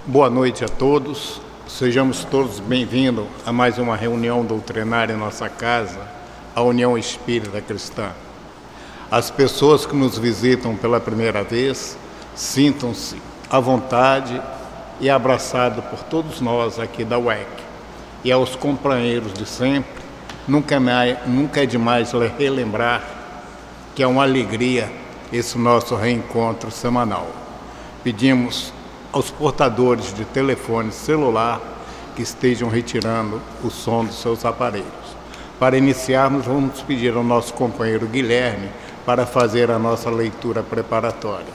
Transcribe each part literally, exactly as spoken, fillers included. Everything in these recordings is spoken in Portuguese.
Boa noite a todos, sejamos todos bem-vindos a mais uma reunião doutrinária em nossa casa, a União Espírita Cristã. As pessoas que nos visitam pela primeira vez, sintam-se à vontade e abraçados por todos nós aqui da U E C. E aos companheiros de sempre, nunca é, mais, nunca é demais relembrar que é uma alegria esse nosso reencontro semanal. Pedimos aos portadores de telefone celular que estejam retirando o som dos seus aparelhos. Para iniciarmos, vamos pedir ao nosso companheiro Guilherme para fazer a nossa leitura preparatória.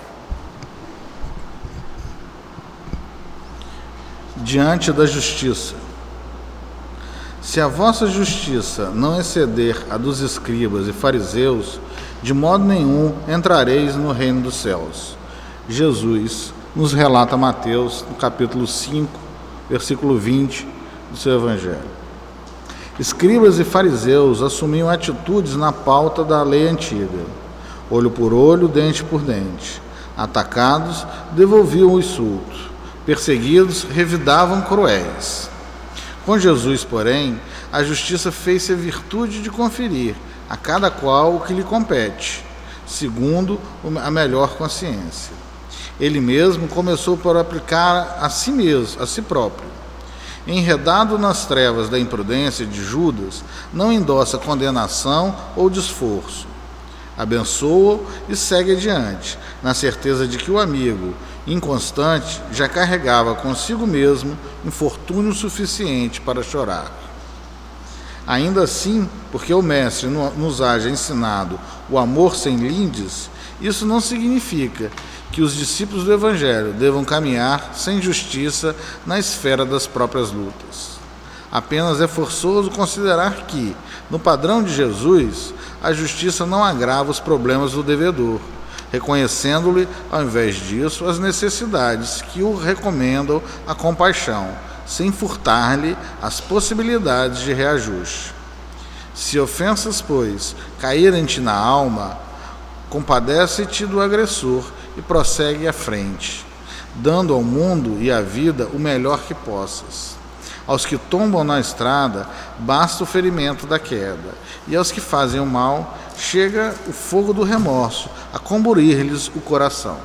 Diante da justiça. Se a vossa justiça não exceder a dos escribas e fariseus, de modo nenhum entrareis no reino dos céus. Jesus nos relata Mateus, no capítulo cinco, versículo vinte do seu Evangelho. Escribas e fariseus assumiam atitudes na pauta da lei antiga. Olho por olho, dente por dente. Atacados, devolviam o insulto. Perseguidos, revidavam cruéis. Com Jesus, porém, a justiça fez-se a virtude de conferir a cada qual o que lhe compete, segundo a melhor consciência. Ele mesmo começou por aplicar a si mesmo, a si próprio. Enredado nas trevas da imprudência de Judas, não endossa condenação ou desforço. Abençoa-o e segue adiante, na certeza de que o amigo, inconstante, já carregava consigo mesmo infortúnio suficiente para chorar. Ainda assim, porque o Mestre nos haja ensinado o amor sem lindes, isso não significa que os discípulos do Evangelho devam caminhar sem justiça na esfera das próprias lutas. Apenas é forçoso considerar que, no padrão de Jesus, a justiça não agrava os problemas do devedor, reconhecendo-lhe, ao invés disso, as necessidades que o recomendam a compaixão, sem furtar-lhe as possibilidades de reajuste. Se ofensas, pois, caírem-te na alma, compadece-te do agressor e prossegue à frente, dando ao mundo e à vida o melhor que possas. Aos que tombam na estrada, basta o ferimento da queda, e aos que fazem o mal, chega o fogo do remorso a comburir-lhes o coração.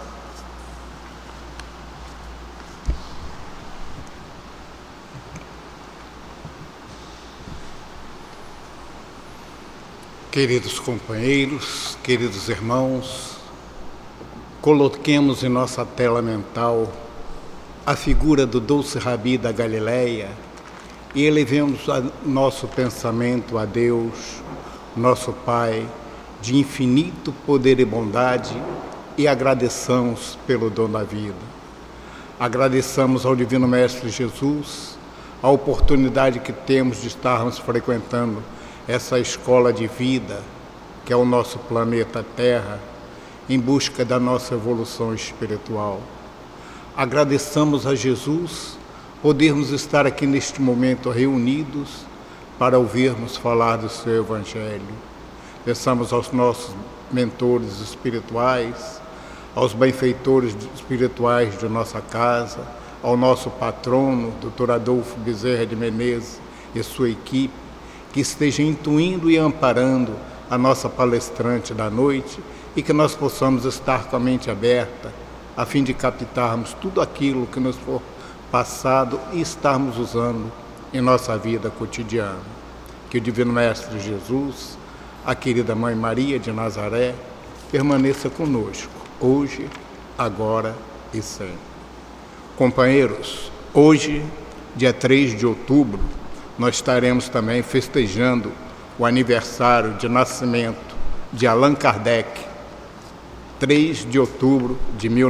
Queridos companheiros, queridos irmãos, coloquemos em nossa tela mental a figura do doce Rabi da Galileia e elevemos a nosso pensamento a Deus, nosso Pai, de infinito poder e bondade, e agradeçamos pelo dom da vida. Agradeçamos ao Divino Mestre Jesus a oportunidade que temos de estarmos frequentando essa escola de vida, que é o nosso planeta Terra, em busca da nossa evolução espiritual. Agradeçamos a Jesus podermos estar aqui neste momento reunidos para ouvirmos falar do seu Evangelho. Peçamos aos nossos mentores espirituais, aos benfeitores espirituais de nossa casa, ao nosso patrono, doutor Adolfo Bezerra de Menezes e sua equipe, que esteja intuindo e amparando a nossa palestrante da noite e que nós possamos estar com a mente aberta a fim de captarmos tudo aquilo que nos for passado e estarmos usando em nossa vida cotidiana. Que o Divino Mestre Jesus, a querida Mãe Maria de Nazaré, permaneça conosco, hoje, agora e sempre. Companheiros, hoje, dia três de outubro, nós estaremos também festejando o aniversário de nascimento de Allan Kardec, três de outubro de mil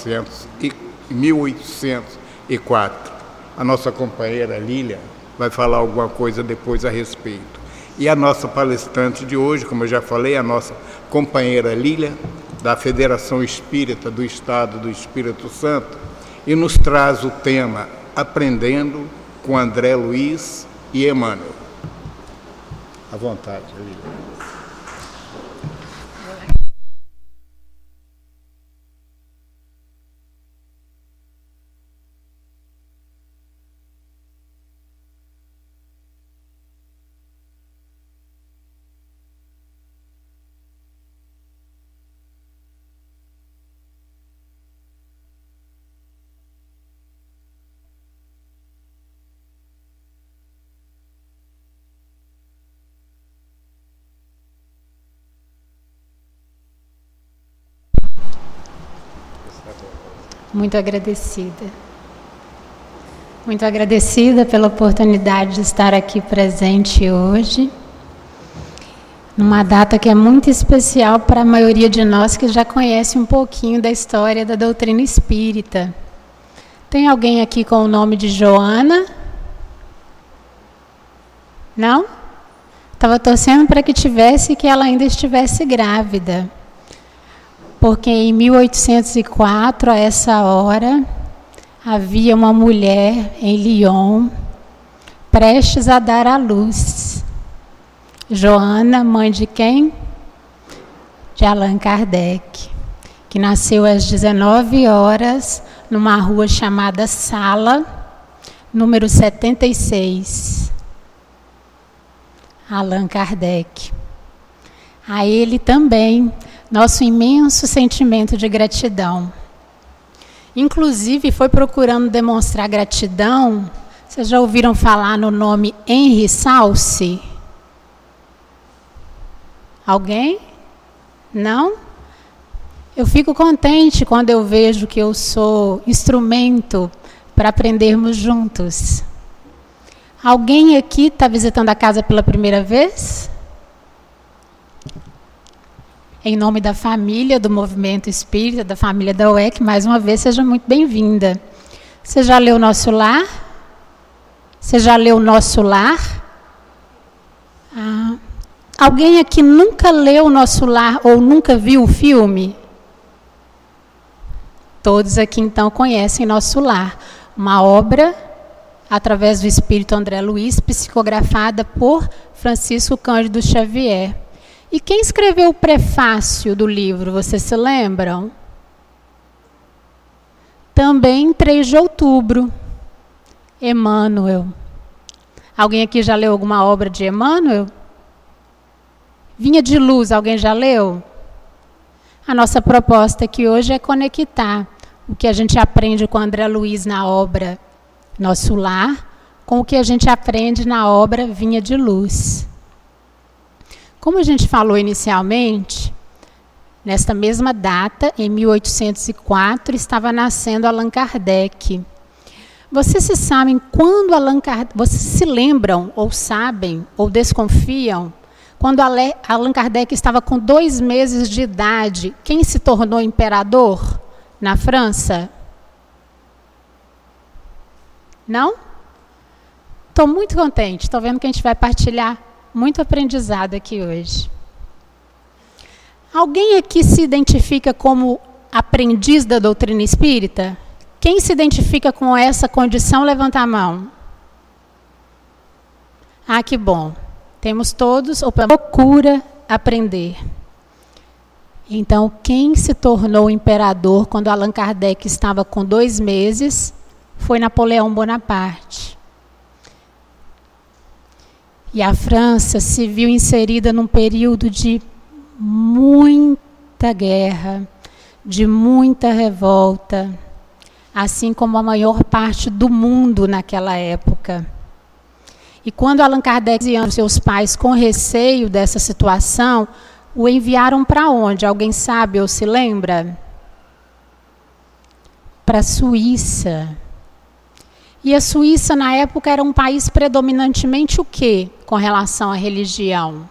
e oitocentos e quatro. A nossa companheira Lília vai falar alguma coisa depois a respeito. E a nossa palestrante de hoje, como eu já falei, a nossa companheira Lília, da Federação Espírita do Estado do Espírito Santo, e nos traz o tema Aprendendo com André Luiz e Emmanuel. À vontade, Lília. Muito agradecida. Muito agradecida pela oportunidade de estar aqui presente hoje, numa data que é muito especial para a maioria de nós que já conhece um pouquinho da história da doutrina espírita. Tem alguém aqui com o nome de Joana? Não? Estava torcendo para que tivesse e que ela ainda estivesse grávida. Porque em mil oitocentos e quatro, a essa hora, havia uma mulher em Lyon, prestes a dar à luz. Joana, mãe de quem? De Allan Kardec, que nasceu às dezenove horas, numa rua chamada Sala, número setenta e seis. Allan Kardec. A ele também, nosso imenso sentimento de gratidão. Inclusive, foi procurando demonstrar gratidão. Vocês já ouviram falar no nome Henry Salce? Alguém? Não? Eu fico contente quando eu vejo que eu sou instrumento para aprendermos juntos. Alguém aqui está visitando a casa pela primeira vez? Em nome da família do Movimento Espírita, da família da U E C, mais uma vez, seja muito bem-vinda. Você já leu Nosso Lar? Você já leu Nosso Lar? Ah, alguém aqui nunca leu Nosso Lar ou nunca viu o filme? Todos aqui, então, conhecem Nosso Lar. Uma obra, através do Espírito André Luiz, psicografada por Francisco Cândido Xavier. E quem escreveu o prefácio do livro, vocês se lembram? Também três de outubro, Emmanuel. Alguém aqui já leu alguma obra de Emmanuel? Vinha de Luz, alguém já leu? A nossa proposta aqui hoje é conectar o que a gente aprende com André Luiz na obra Nosso Lar, com o que a gente aprende na obra Vinha de Luz. Como a gente falou inicialmente, nesta mesma data, em mil oitocentos e quatro, estava nascendo Allan Kardec. Vocês se sabem quando Allan Kardec, vocês se lembram, ou sabem, ou desconfiam, quando Allan Kardec estava com dois meses de idade, quem se tornou imperador na França? Não? Estou muito contente, estou vendo que a gente vai partilhar muito aprendizado aqui hoje. Alguém aqui se identifica como aprendiz da doutrina espírita? Quem se identifica com essa condição, levanta a mão. Ah, que bom. Temos todos, ou procura aprender. Então, quem se tornou imperador quando Allan Kardec estava com dois meses foi Napoleão Bonaparte. E a França se viu inserida num período de muita guerra, de muita revolta, assim como a maior parte do mundo naquela época. E quando Allan Kardec e seus pais, com receio dessa situação, o enviaram para onde? Alguém sabe ou se lembra? Para a Suíça. E a Suíça, na época, era um país predominantemente o quê com relação à religião?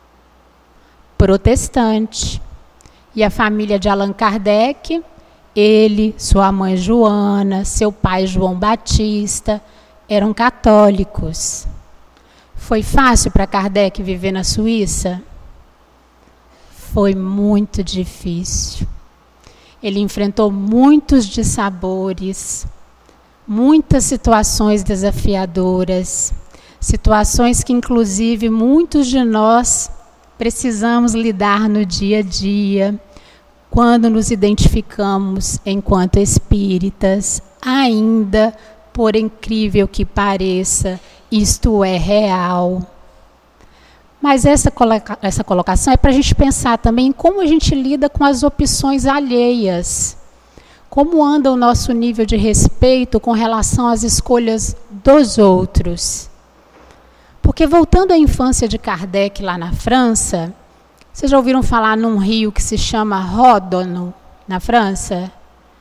Protestante. E a família de Allan Kardec, ele, sua mãe Joana, seu pai João Batista, eram católicos. Foi fácil para Kardec viver na Suíça? Foi muito difícil. Ele enfrentou muitos dissabores, muitas situações desafiadoras, situações que, inclusive, muitos de nós precisamos lidar no dia a dia, quando nos identificamos enquanto espíritas, ainda, por incrível que pareça, isto é real. Mas essa, coloca- essa colocação é para a gente pensar também em como a gente lida com as opções alheias. Como anda o nosso nível de respeito com relação às escolhas dos outros? Porque voltando à infância de Kardec lá na França, vocês já ouviram falar num rio que se chama Ródano, na França?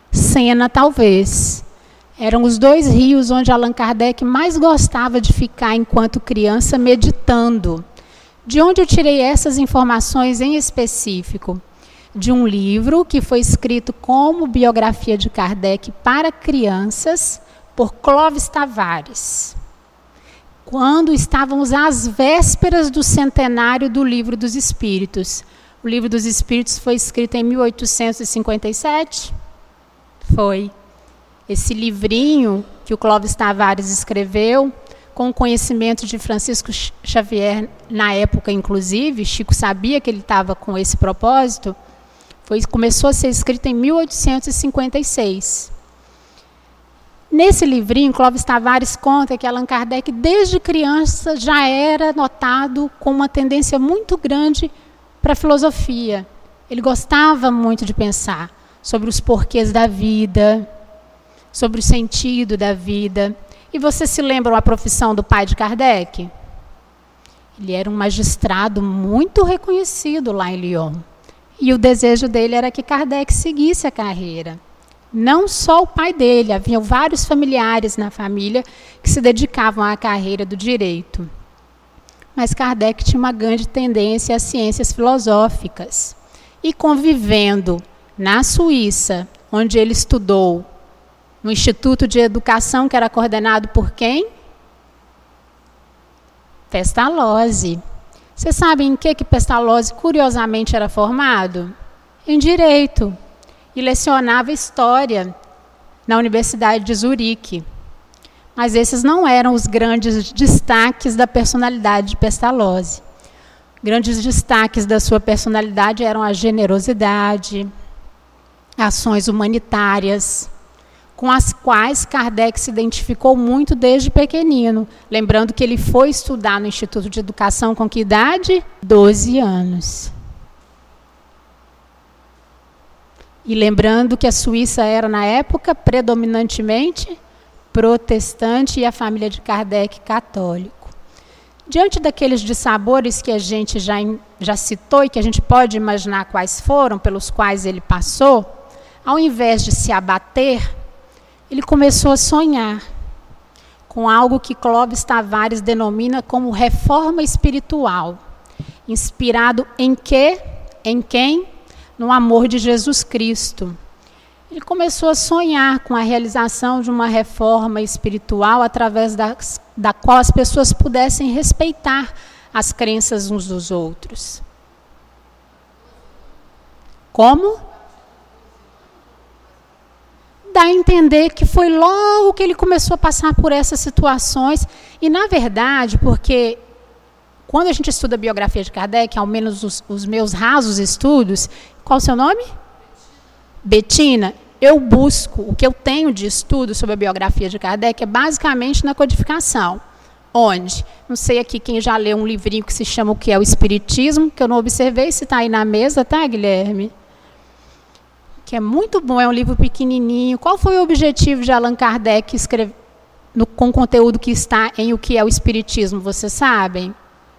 Sena, talvez. Eram os dois rios onde Allan Kardec mais gostava de ficar enquanto criança meditando. De onde eu tirei essas informações em específico? De um livro que foi escrito como biografia de Kardec para crianças, por Clóvis Tavares, quando estávamos às vésperas do centenário do Livro dos Espíritos. O Livro dos Espíritos foi escrito em mil oitocentos e cinquenta e sete? Foi. Esse livrinho que o Clóvis Tavares escreveu, com o conhecimento de Francisco Xavier, na época, inclusive, Chico sabia que ele estava com esse propósito, foi, começou a ser escrito em mil oitocentos e cinquenta e seis. Nesse livrinho, Clóvis Tavares conta que Allan Kardec, desde criança, já era notado com uma tendência muito grande para a filosofia. Ele gostava muito de pensar sobre os porquês da vida, sobre o sentido da vida. E vocês se lembram a profissão do pai de Kardec? Ele era um magistrado muito reconhecido lá em Lyon. E o desejo dele era que Kardec seguisse a carreira. Não só o pai dele, haviam vários familiares na família que se dedicavam à carreira do direito. Mas Kardec tinha uma grande tendência às ciências filosóficas. E convivendo na Suíça, onde ele estudou, no Instituto de Educação, que era coordenado por quem? Pestalozzi. Vocês sabem em que, que Pestalozzi, curiosamente, era formado? Em Direito. E lecionava História na Universidade de Zurique. Mas esses não eram os grandes destaques da personalidade de Pestalozzi. Grandes destaques da sua personalidade eram a generosidade, ações humanitárias, com as quais Kardec se identificou muito desde pequenino. Lembrando que ele foi estudar no Instituto de Educação com que idade? doze anos. E lembrando que a Suíça era, na época, predominantemente protestante e a família de Kardec católico. Diante daqueles dissabores que a gente já, já citou e que a gente pode imaginar quais foram, pelos quais ele passou, ao invés de se abater, ele começou a sonhar com algo que Clóvis Tavares denomina como reforma espiritual. Inspirado em quê? Em quem? No amor de Jesus Cristo. Ele começou a sonhar com a realização de uma reforma espiritual através das, da qual as pessoas pudessem respeitar as crenças uns dos outros. Como? Dá a entender que foi logo que ele começou a passar por essas situações. E, na verdade, porque quando a gente estuda a biografia de Kardec, ao menos os, os meus rasos estudos, qual o seu nome? Betina. Eu busco, o que eu tenho de estudo sobre a biografia de Kardec é basicamente na codificação. Onde? Não sei aqui quem já leu um livrinho que se chama O que é o Espiritismo, que eu não observei se está aí na mesa, tá, Guilherme? Que é muito bom, é um livro pequenininho. Qual foi o objetivo de Allan Kardec escrever, no, com o conteúdo que está em O que é o Espiritismo, vocês sabem?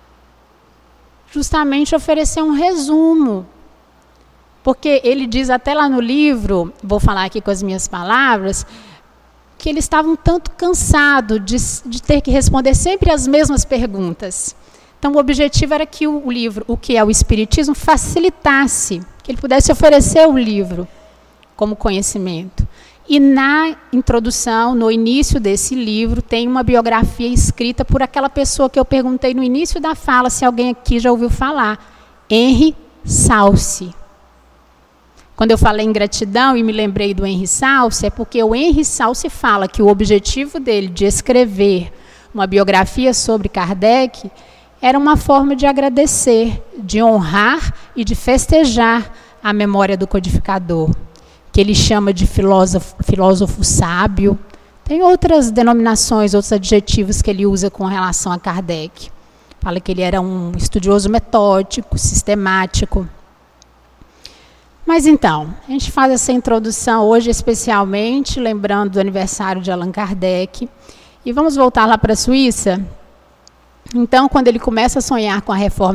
Justamente oferecer um resumo. Porque ele diz até lá no livro, vou falar aqui com as minhas palavras, que ele estava um tanto cansado de, de ter que responder sempre as mesmas perguntas. Então, o objetivo era que o, o livro, O que é o Espiritismo, facilitasse, que ele pudesse oferecer o livro como conhecimento. E na introdução, no início desse livro, tem uma biografia escrita por aquela pessoa que eu perguntei no início da fala, se alguém aqui já ouviu falar, Henry Salce. Quando eu falei em gratidão e me lembrei do Henry Salce, é porque o Henry Salce fala que o objetivo dele de escrever uma biografia sobre Kardec era uma forma de agradecer, de honrar e de festejar a memória do codificador, que ele chama de filósofo, filósofo sábio. Tem outras denominações, outros adjetivos que ele usa com relação a Kardec. Fala que ele era um estudioso metódico, sistemático. Mas então, a gente faz essa introdução hoje especialmente, lembrando do aniversário de Allan Kardec. E vamos voltar lá para a Suíça. Então, quando ele começa a sonhar com a reforma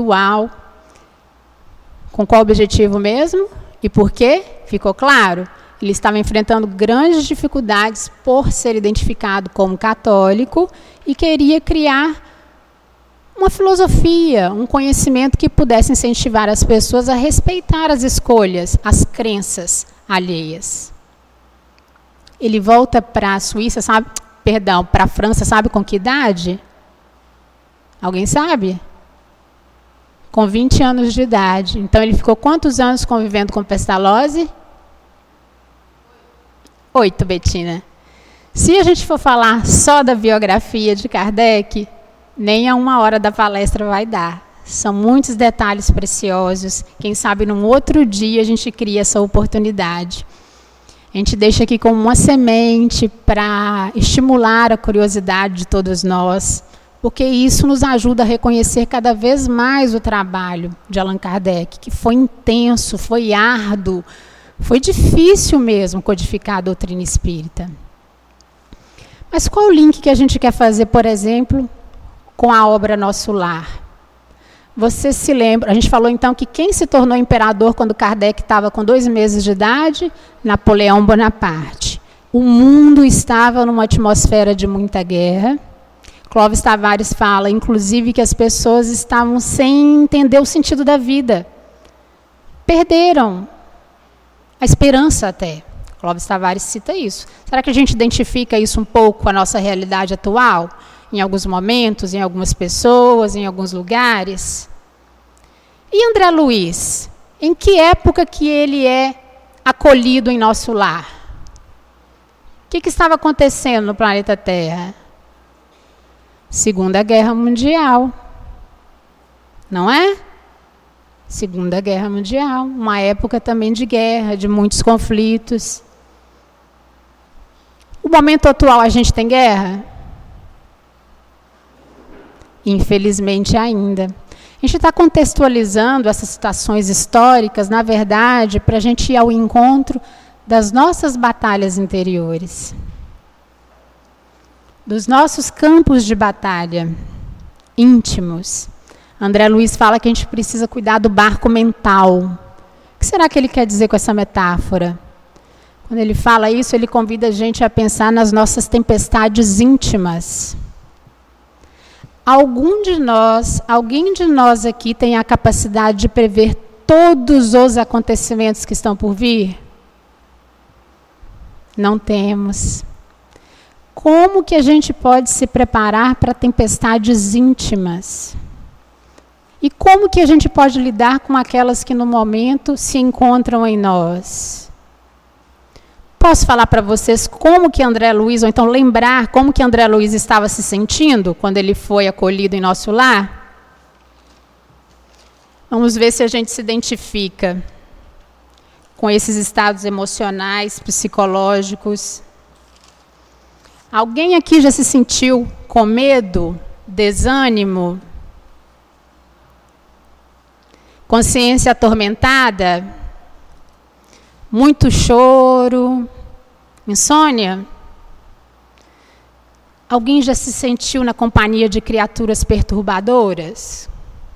espiritual, com qual objetivo mesmo? E por quê? Ficou claro? ele estava enfrentando grandes dificuldades por ser identificado como católico e queria criar uma filosofia, um conhecimento que pudesse incentivar as pessoas a respeitar as escolhas, as crenças alheias. Ele volta para a Suíça, sabe, perdão, para a França, sabe com que idade? Alguém sabe? Com vinte anos de idade. Então, ele ficou quantos anos convivendo com Pestalozzi? Oito, Betina. Se a gente for falar só da biografia de Kardec, nem a uma hora da palestra vai dar. São muitos detalhes preciosos. Quem sabe num outro dia a gente cria essa oportunidade. A gente deixa aqui como uma semente para estimular a curiosidade de todos nós, porque isso nos ajuda a reconhecer cada vez mais o trabalho de Allan Kardec, que foi intenso, foi árduo, foi difícil mesmo codificar a doutrina espírita. Mas qual o link que a gente quer fazer, por exemplo, com a obra Nosso Lar? Você se lembra, a gente falou então que quem se tornou imperador quando Kardec estava com dois meses de idade? Napoleão Bonaparte. O mundo estava numa atmosfera de muita guerra. Clóvis Tavares fala, inclusive, que as pessoas estavam sem entender o sentido da vida. Perderam a esperança até. Clóvis Tavares cita isso. Será que a gente identifica isso um pouco com a nossa realidade atual? Em alguns momentos, em algumas pessoas, em alguns lugares. E André Luiz? Em que época que ele é acolhido em Nosso Lar? O que, que estava acontecendo no planeta Terra? Segunda Guerra Mundial. Não é? Segunda Guerra Mundial. Uma época também de guerra, de muitos conflitos. O momento atual, a gente tem guerra? Infelizmente ainda. A gente está contextualizando essas situações históricas, na verdade, para a gente ir ao encontro das nossas batalhas interiores, dos nossos campos de batalha íntimos. André Luiz fala que a gente precisa cuidar do barco mental. O que será que ele quer dizer com essa metáfora? Quando ele fala isso, ele convida a gente a pensar nas nossas tempestades íntimas. Algum de nós, alguém de nós aqui tem a capacidade de prever todos os acontecimentos que estão por vir? Não temos. Como que a gente pode se preparar para tempestades íntimas? E como que a gente pode lidar com aquelas que no momento se encontram em nós? Posso falar para vocês como que André Luiz, ou então lembrar como que André Luiz estava se sentindo quando ele foi acolhido em Nosso Lar? Vamos ver se a gente se identifica com esses estados emocionais, psicológicos. Alguém aqui já se sentiu com medo, desânimo, consciência atormentada, muito choro, insônia? Alguém já se sentiu na companhia de criaturas perturbadoras?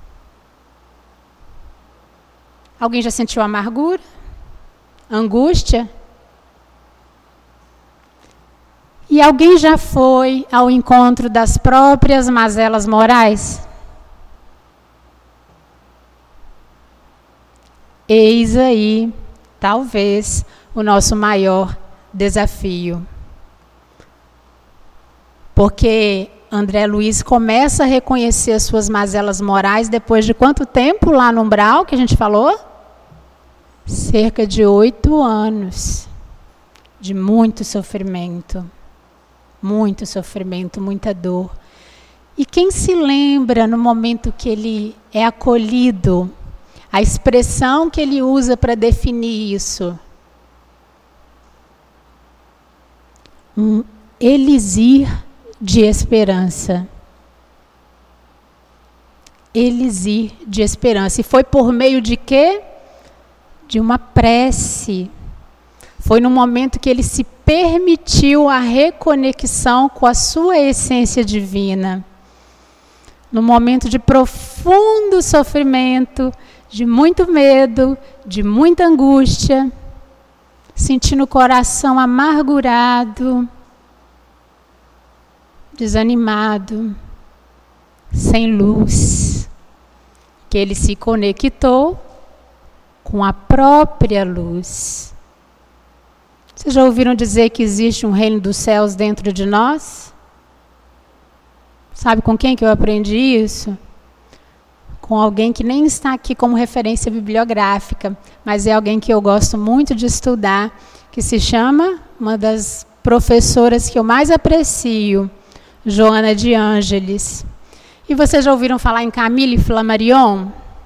Alguém já sentiu amargura? Angústia? E alguém já foi ao encontro das próprias mazelas morais? Eis aí, talvez, o nosso maior desafio. Porque André Luiz começa a reconhecer as suas mazelas morais depois de quanto tempo lá no umbral que a gente falou? Cerca de oito anos de muito sofrimento. Muito sofrimento, muita dor. E quem se lembra no momento que ele é acolhido, a expressão que ele usa para definir isso? Um elixir de esperança. Elixir de esperança. E foi por meio de quê? De uma prece. Foi no momento que ele se permitiu a reconexão com a sua essência divina. No momento de profundo sofrimento, de muito medo, de muita angústia, sentindo o coração amargurado, desanimado, sem luz, que ele se conectou com a própria luz. Vocês já ouviram dizer que existe um reino dos céus dentro de nós? Sabe com quem que eu aprendi isso? Com alguém que nem está aqui como referência bibliográfica, mas é alguém que eu gosto muito de estudar, que se chama, uma das professoras que eu mais aprecio, Joana de Ângeles. E vocês já ouviram falar em Camille Flammarion?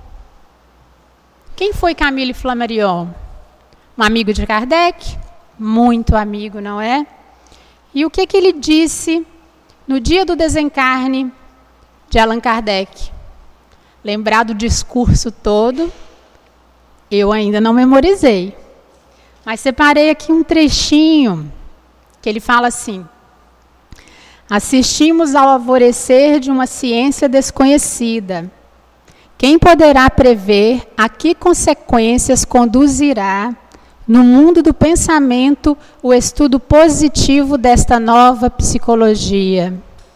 Quem foi Camille Flammarion? Um amigo de Kardec? Muito amigo, não é? E o que, que ele disse no dia do desencarne de Allan Kardec? Lembrado o discurso todo, eu ainda não memorizei. Mas separei aqui um trechinho, que ele fala assim: assistimos ao alvorecer de uma ciência desconhecida. Quem poderá prever a que consequências conduzirá, no mundo do pensamento, o estudo positivo desta nova psicologia?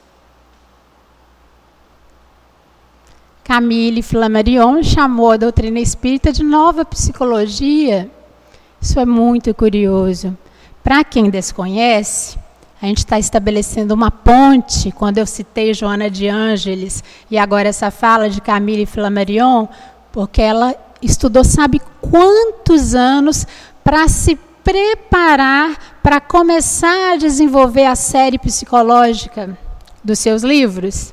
Camille Flammarion chamou a doutrina espírita de nova psicologia. Isso é muito curioso. Para quem desconhece, a gente está estabelecendo uma ponte, quando eu citei Joana de Ângeles, e agora essa fala de Camille Flammarion, porque ela estudou sabe quantos anos para se preparar para começar a desenvolver a série psicológica dos seus livros.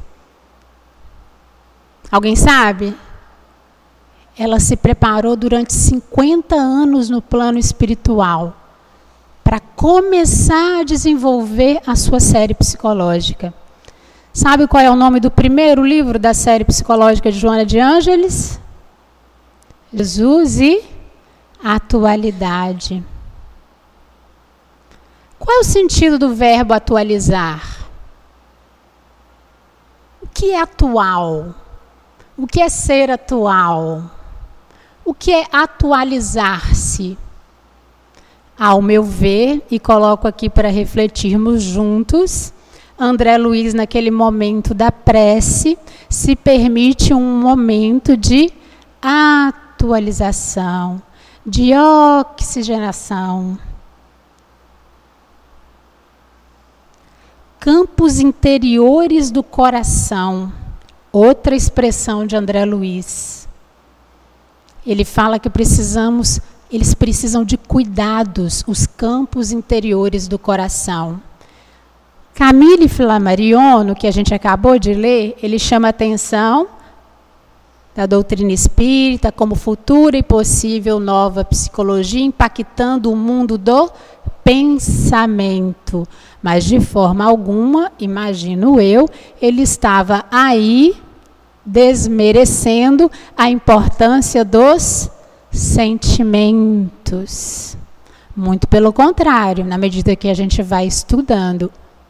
Alguém sabe? Ela se preparou durante cinquenta anos no plano espiritual para começar a desenvolver a sua série psicológica. Sabe qual é o nome do primeiro livro da série psicológica de Joana de Ângeles? Jesus e Atualidade. Qual é o sentido do verbo atualizar? O que é atual? O que é ser atual? O que é atualizar-se? Ao meu ver, e coloco aqui para refletirmos juntos, André Luiz, naquele momento da prece, se permite um momento de atualização, de oxigenação. Campos interiores do coração. Outra expressão de André Luiz. Ele fala que precisamos, eles precisam de cuidados, os campos interiores do coração. Camille Flammarion, no que a gente acabou de ler, ele chama a atenção da doutrina espírita como futura e possível nova psicologia impactando o mundo do pensamento. Mas de forma alguma, imagino eu, ele estava aí desmerecendo a importância dos sentimentos. Muito pelo contrário, na medida que a gente vai estudando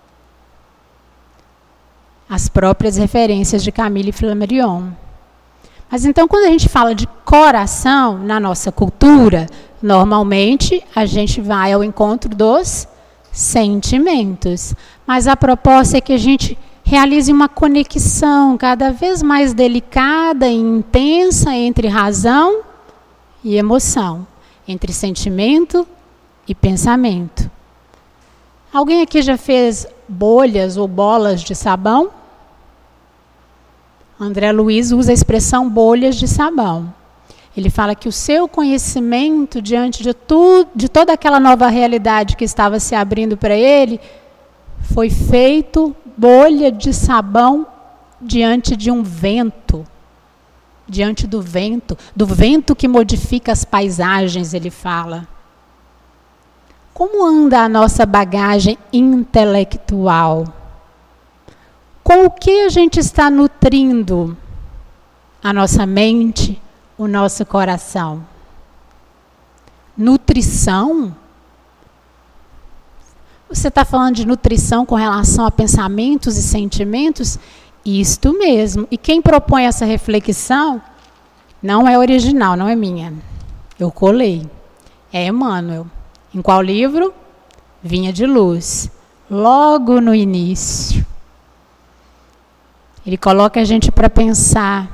as próprias referências de Camille Flammarion. Mas então, quando a gente fala de coração, na nossa cultura, normalmente a gente vai ao encontro dos sentimentos. Mas a proposta é que a gente realize uma conexão cada vez mais delicada e intensa entre razão e emoção, entre sentimento e pensamento. Alguém aqui já fez bolhas ou bolas de sabão? André Luiz usa a expressão bolhas de sabão. Ele fala que o seu conhecimento diante de, tudo, de toda aquela nova realidade que estava se abrindo para ele, foi feito bolha de sabão diante de um vento. Diante do vento, do vento que modifica as paisagens, ele fala. Como anda a nossa bagagem intelectual? Com o que a gente está nutrindo a nossa mente, o nosso coração? Nutrição? Você está falando de nutrição com relação a pensamentos e sentimentos? Isto mesmo. E quem propõe essa reflexão não é original, não é minha. Eu colei. É Emmanuel. Em qual livro? Vinha de Luz. Logo no início. Ele coloca a gente para pensar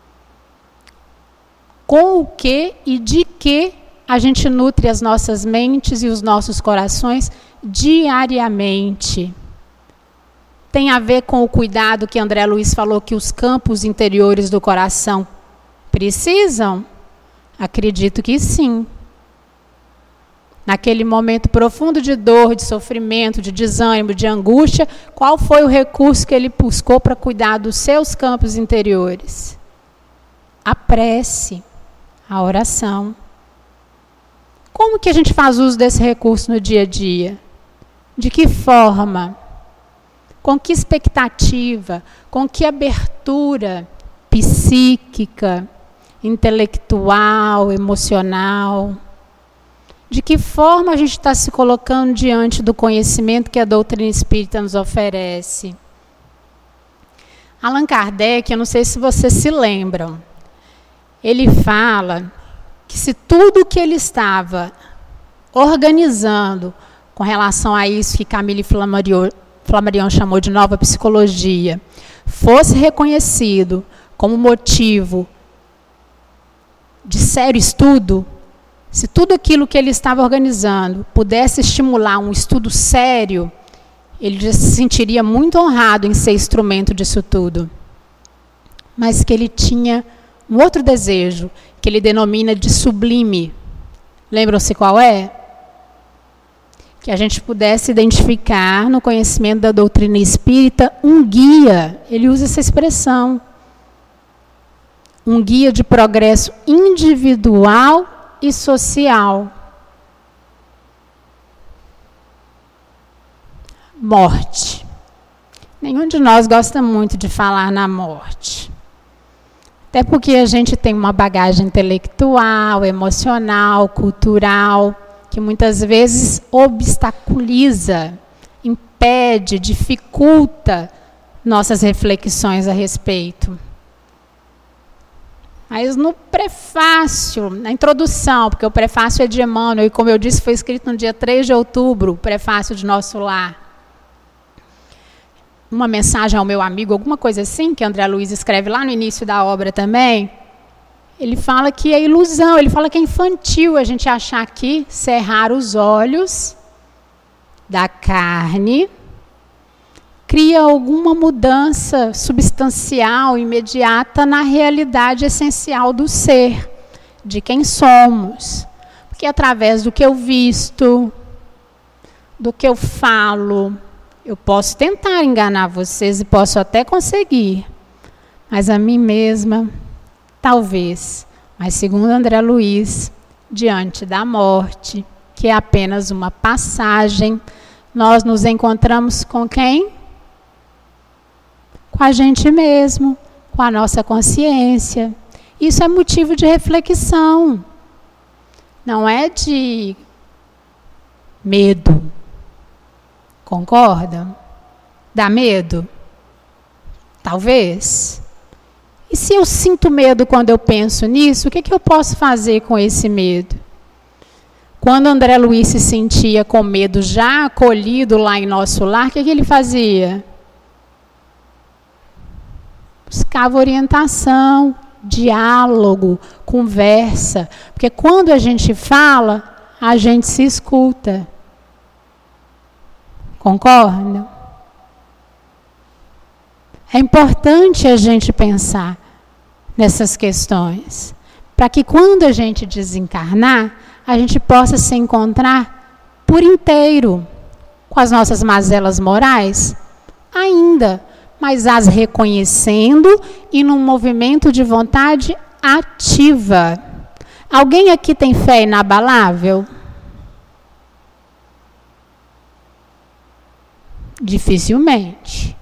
com o que e de que a gente nutre as nossas mentes e os nossos corações diariamente. Tem a ver com o cuidado que André Luiz falou que os campos interiores do coração precisam? Acredito que sim. Naquele momento profundo de dor, de sofrimento, de desânimo, de angústia, qual foi o recurso que ele buscou para cuidar dos seus campos interiores? A prece, a oração. Como que a gente faz uso desse recurso no dia a dia? De que forma? Com que expectativa? Com que abertura psíquica, intelectual, emocional? De que forma a gente está se colocando diante do conhecimento que a doutrina espírita nos oferece? Allan Kardec, eu não sei se vocês se lembram, ele fala que se tudo que ele estava organizando com relação a isso que Camille Flammarion, Flammarion chamou de nova psicologia, fosse reconhecido como motivo de sério estudo, se tudo aquilo que ele estava organizando pudesse estimular um estudo sério, ele já se sentiria muito honrado em ser instrumento disso tudo. Mas que ele tinha um outro desejo, que ele denomina de sublime. Lembram-se qual é? Que a gente pudesse identificar no conhecimento da doutrina espírita um guia, ele usa essa expressão, um guia de progresso individual e social. Morte. Nenhum de nós gosta muito de falar na morte. Até porque a gente tem uma bagagem intelectual, emocional, cultural, que muitas vezes obstaculiza, impede, dificulta nossas reflexões a respeito. Mas no prefácio, na introdução, porque o prefácio é de Emmanuel, e como eu disse, foi escrito no dia três de outubro, o prefácio de Nosso Lar. Uma mensagem ao meu amigo, alguma coisa assim, que André Luiz escreve lá no início da obra também, ele fala que é ilusão, ele fala que é infantil a gente achar que cerrar os olhos da carne cria alguma mudança substancial, imediata na realidade essencial do ser, de quem somos. Porque através do que eu visto, do que eu falo, eu posso tentar enganar vocês e posso até conseguir, mas a mim mesma, talvez. Mas segundo André Luiz, diante da morte, que é apenas uma passagem, nós nos encontramos com quem? Com a gente mesmo, com a nossa consciência. Isso é motivo de reflexão. Não é de medo. Concorda? Dá medo? Talvez. E se eu sinto medo quando eu penso nisso, o que, que eu posso fazer com esse medo? Quando André Luiz se sentia com medo já acolhido lá em Nosso Lar, o que, que ele fazia? Buscava orientação, diálogo, conversa. Porque quando a gente fala, a gente se escuta. Concorda? É importante a gente pensar nessas questões, para que quando a gente desencarnar, a gente possa se encontrar por inteiro com as nossas mazelas morais, ainda, mas as reconhecendo e num movimento de vontade ativa. Alguém aqui tem fé inabalável? Dificilmente.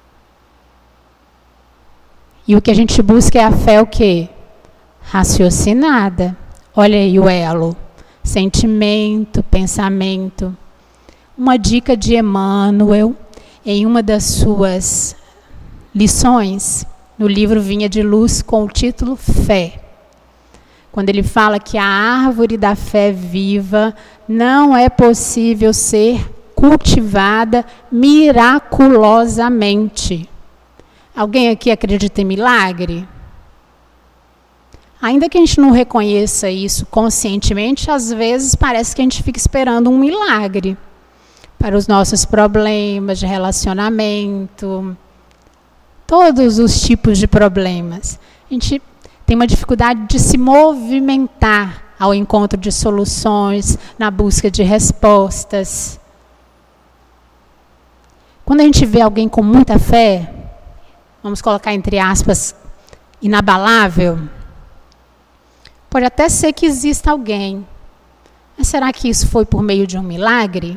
E o que a gente busca é a fé o quê? Raciocinada. Olha aí o elo. Sentimento, pensamento. Uma dica de Emmanuel, em uma das suas lições, no livro Vinha de Luz, com o título Fé. quando ele fala que a árvore da fé viva não é possível ser cultivada miraculosamente. Alguém aqui acredita em milagre? Ainda que a gente não reconheça isso conscientemente, às vezes parece que a gente fica esperando um milagre para os nossos problemas de relacionamento, todos os tipos de problemas. A gente tem uma dificuldade de se movimentar ao encontro de soluções, na busca de respostas. Quando a gente vê alguém com muita fé, vamos colocar entre aspas, inabalável, pode até ser que exista alguém, mas será que isso foi por meio de um milagre?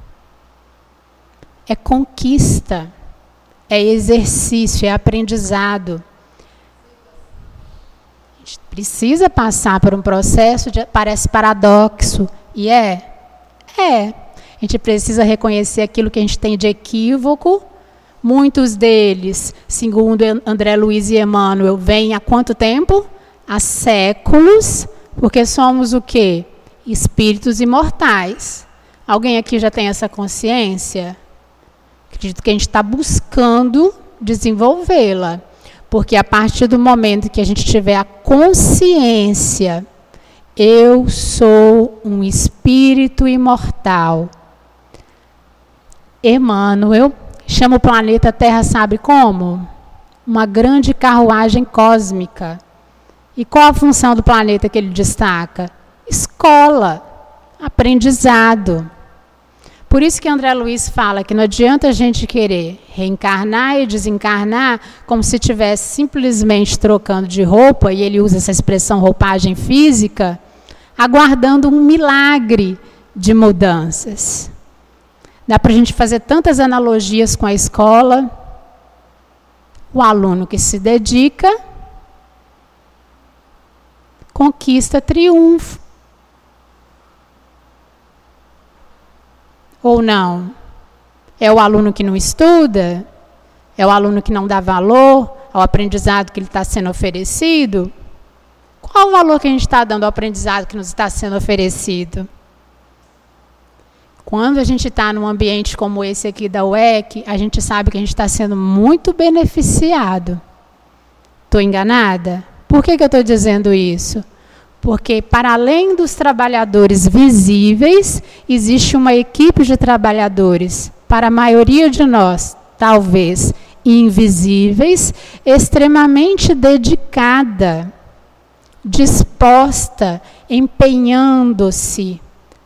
É conquista, é exercício, é aprendizado. A gente precisa passar por um processo, de, parece paradoxo, e é? É. A gente precisa reconhecer aquilo que a gente tem de equívoco. Muitos deles, segundo André Luiz e Emmanuel, vêm há quanto tempo? Há séculos, porque somos o quê? Espíritos imortais. Alguém aqui já tem essa consciência? Acredito que a gente está buscando desenvolvê-la, porque a partir do momento que a gente tiver a consciência, eu sou um espírito imortal. Emmanuel chama o planeta Terra, sabe como? Uma grande carruagem cósmica. E qual a função do planeta que ele destaca? Escola, aprendizado. Por isso que André Luiz fala que não adianta a gente querer reencarnar e desencarnar como se estivesse simplesmente trocando de roupa, e ele usa essa expressão roupagem física, aguardando um milagre de mudanças. Dá para a gente fazer tantas analogias com a escola. O aluno que se dedica, conquista triunfo. Ou não? É o aluno que não estuda? É o aluno que não dá valor ao aprendizado que lhe está sendo oferecido? Qual o valor que a gente está dando ao aprendizado que nos está sendo oferecido? Quando a gente está num ambiente como esse aqui da U E C, a gente sabe que a gente está sendo muito beneficiado. Estou enganada? Por que que eu estou dizendo isso? Porque, para além dos trabalhadores visíveis, existe uma equipe de trabalhadores, para a maioria de nós, talvez invisíveis, extremamente dedicada, disposta, empenhando-se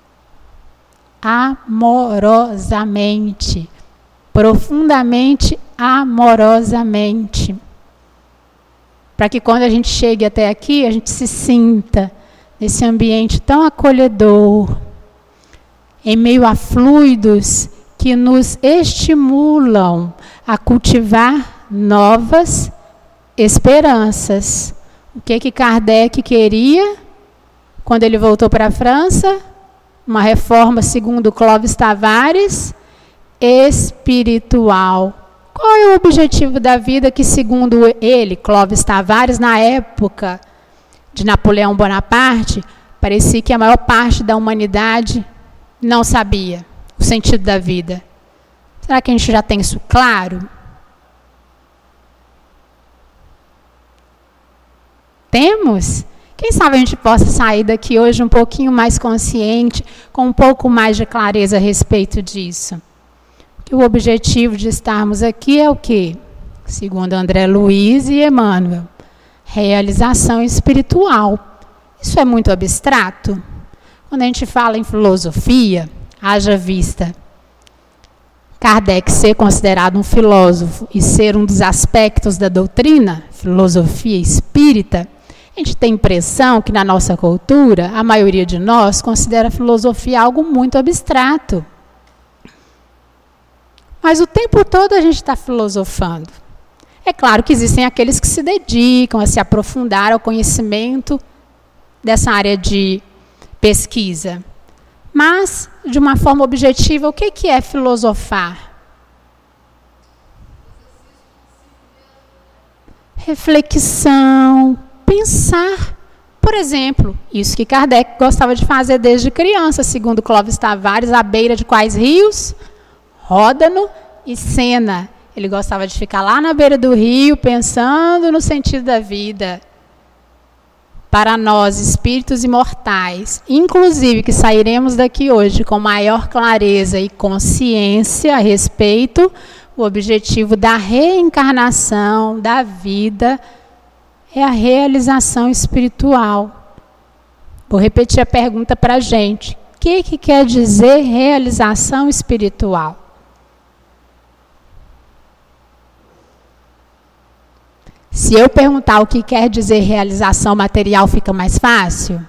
amorosamente, profundamente amorosamente. Para que quando a gente chegue até aqui, a gente se sinta nesse ambiente tão acolhedor, em meio a fluidos que nos estimulam a cultivar novas esperanças. O que que Kardec queria quando ele voltou para a França? Uma reforma, segundo Clóvis Tavares, espiritual. Qual é o objetivo da vida que, segundo ele, Clóvis Tavares, na época de Napoleão Bonaparte, parecia que a maior parte da humanidade não sabia o sentido da vida? Será que a gente já tem isso claro? Temos? Quem sabe a gente possa sair daqui hoje um pouquinho mais consciente, com um pouco mais de clareza a respeito disso. Que o objetivo de estarmos aqui é o quê? Segundo André Luiz e Emmanuel, realização espiritual. Isso é muito abstrato. Quando a gente fala em filosofia, haja vista Kardec ser considerado um filósofo e ser um dos aspectos da doutrina, filosofia espírita, a gente tem a impressão que na nossa cultura, a maioria de nós considera a filosofia algo muito abstrato. Mas o tempo todo a gente está filosofando. É claro que existem aqueles que se dedicam a se aprofundar ao conhecimento dessa área de pesquisa. Mas, de uma forma objetiva, o que que é filosofar? Reflexão, pensar por exemplo, isso que Kardec gostava de fazer desde criança, segundo Clóvis Tavares, à beira de quais rios? Ródano e Sena. Ele gostava de ficar lá na beira do rio, pensando no sentido da vida. Para nós, espíritos imortais, inclusive que sairemos daqui hoje com maior clareza e consciência a respeito, o objetivo da reencarnação, da vida, é a realização espiritual. Vou repetir a pergunta para a gente. O que, que quer dizer realização espiritual? Se eu perguntar o que quer dizer realização material, fica mais fácil?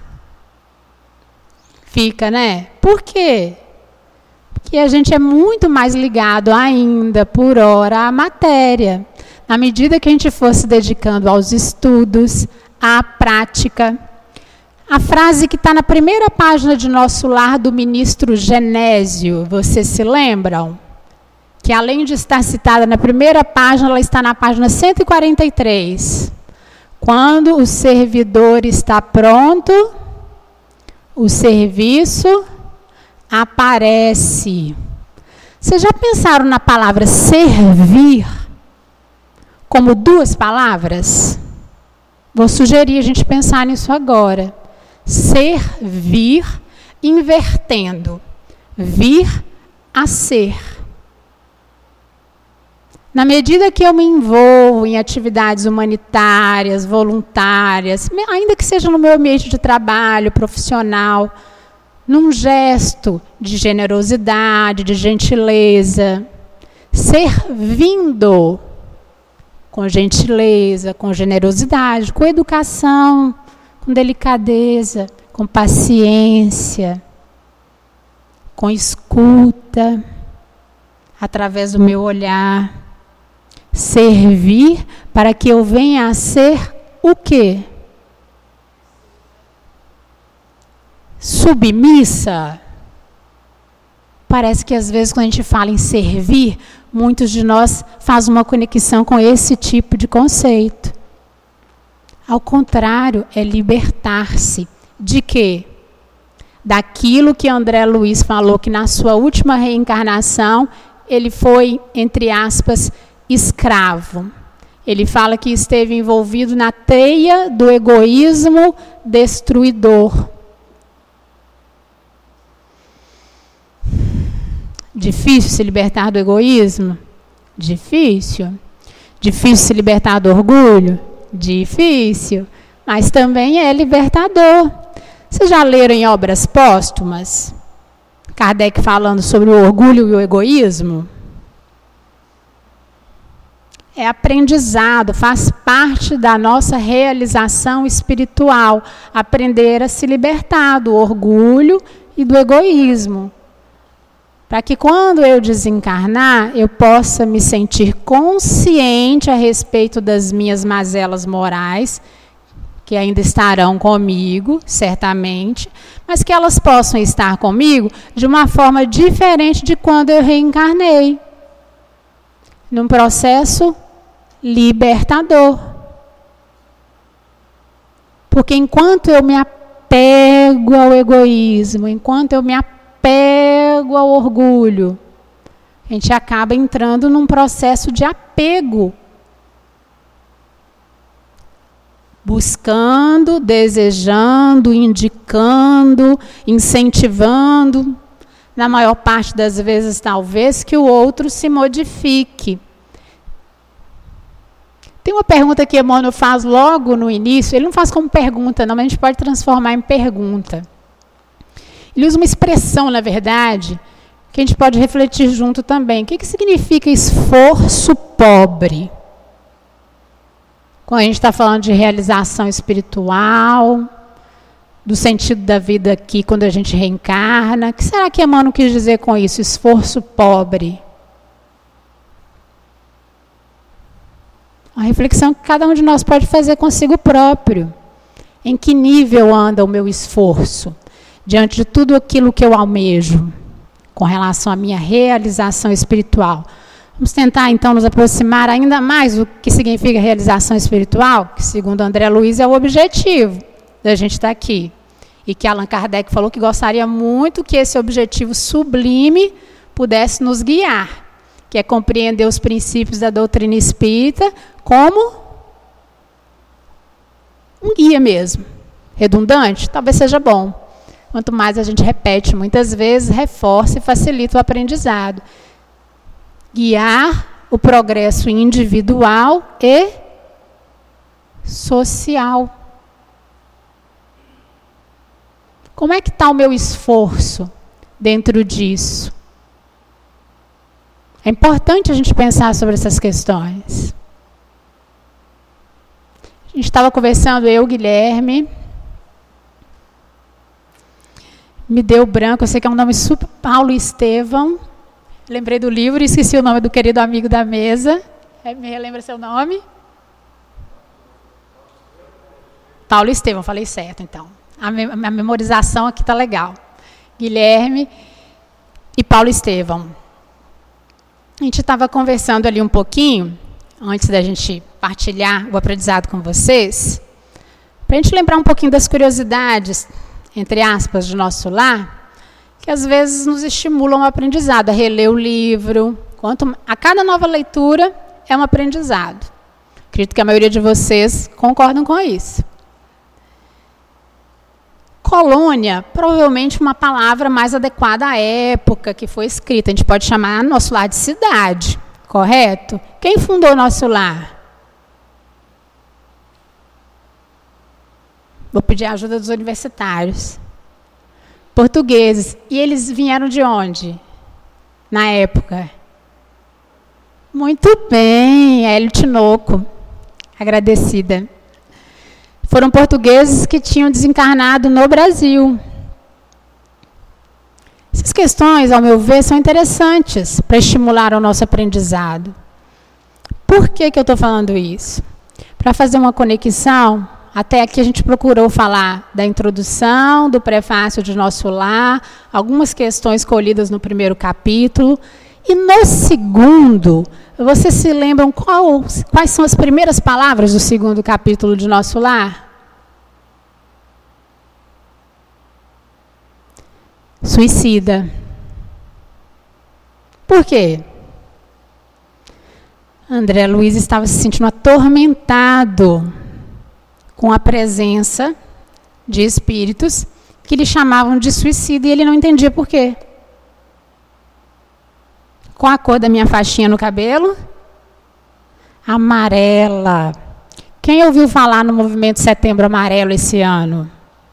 Fica, né? Por quê? Porque a gente é muito mais ligado ainda, por hora, à matéria. Na medida que a gente for se dedicando aos estudos, à prática. A frase que está na primeira página de Nosso Lar do ministro Genésio, vocês se lembram? Que além de estar citada na primeira página, ela está na página cento e quarenta e três. Quando o servidor está pronto, o serviço aparece. Vocês já pensaram na palavra servir como duas palavras? Vou sugerir a gente pensar nisso agora. Servir, invertendo. Vir a ser. Na medida que eu me envolvo em atividades humanitárias, voluntárias, ainda que seja no meu ambiente de trabalho, profissional, num gesto de generosidade, de gentileza, servindo com gentileza, com generosidade, com educação, com delicadeza, com paciência, com escuta, através do meu olhar. Servir para que eu venha a ser o quê? Submissa? Parece que às vezes quando a gente fala em servir, muitos de nós fazem uma conexão com esse tipo de conceito. Ao contrário, é libertar-se. De quê? Daquilo que André Luiz falou, que na sua última reencarnação, ele foi, entre aspas, escravo. Ele fala que esteve envolvido na teia do egoísmo destruidor. Difícil se libertar do egoísmo? Difícil. Difícil se libertar do orgulho? Difícil. Mas também é libertador. Vocês já leram em obras póstumas? Kardec falando sobre o orgulho e o egoísmo? É aprendizado, faz parte da nossa realização espiritual. Aprender a se libertar do orgulho e do egoísmo. Para que quando eu desencarnar, eu possa me sentir consciente a respeito das minhas mazelas morais, que ainda estarão comigo, certamente, mas que elas possam estar comigo de uma forma diferente de quando eu reencarnei. Num processo libertador. Porque enquanto eu me apego ao egoísmo, enquanto eu me apego ao orgulho, a gente acaba entrando num processo de apego. Buscando, desejando, indicando, incentivando, na maior parte das vezes, talvez, que o outro se modifique. Tem uma pergunta que Emmanuel faz logo no início, ele não faz como pergunta, não, mas a gente pode transformar em pergunta. Ele usa uma expressão, na verdade, que a gente pode refletir junto também. O que, que significa esforço pobre? Quando a gente está falando de realização espiritual, do sentido da vida aqui, quando a gente reencarna. O que será que Emmanuel quis dizer com isso? Esforço pobre. Uma reflexão que cada um de nós pode fazer consigo próprio. Em que nível anda o meu esforço? Diante de tudo aquilo que eu almejo, com relação à minha realização espiritual. Vamos tentar, então, nos aproximar ainda mais do que significa realização espiritual, que, segundo André Luiz, é o objetivo. da gente estar aqui. E que Allan Kardec falou que gostaria muito que esse objetivo sublime pudesse nos guiar, que é compreender os princípios da doutrina espírita como um guia mesmo. Redundante? Talvez seja bom. Quanto mais a gente repete muitas vezes, reforça e facilita o aprendizado. Guiar o progresso individual e social. Como é que está o meu esforço dentro disso? É importante a gente pensar sobre essas questões. A gente estava conversando, eu, Guilherme, me deu branco, eu sei que é um nome super... Paulo Estevão, lembrei do livro e esqueci o nome do querido amigo da mesa. Me relembra seu nome? Paulo Estevão, falei certo então. A, me a memorização aqui está legal. Guilherme e Paulo Estevão. A gente estava conversando ali um pouquinho, antes da gente partilhar o aprendizado com vocês, para a gente lembrar um pouquinho das curiosidades, entre aspas, do nosso lar, que às vezes nos estimulam o aprendizado, a reler o livro. Quanto, a cada nova leitura é um aprendizado. Acredito que a maioria de vocês concordam com isso. Colônia, provavelmente uma palavra mais adequada à época que foi escrita. A gente pode chamar nosso lar de cidade, correto? Quem fundou nosso lar? Vou pedir a ajuda dos universitários. Portugueses. E eles vieram de onde? Na época? Muito bem, Hélio Tinoco. Agradecida. Foram portugueses que tinham desencarnado no Brasil. Essas questões, ao meu ver, são interessantes para estimular o nosso aprendizado. Por que que eu estou falando isso? Para fazer uma conexão, até aqui a gente procurou falar da introdução, do prefácio de Nosso Lar, algumas questões colhidas no primeiro capítulo, e no segundo, vocês se lembram qual, quais são as primeiras palavras do segundo capítulo de Nosso Lar? Suicida. Por quê? André Luiz estava se sentindo atormentado com a presença de espíritos que lhe chamavam de suicida e ele não entendia por quê. Qual a cor da minha faixinha no cabelo? Amarela. Quem ouviu falar no movimento Setembro Amarelo esse ano?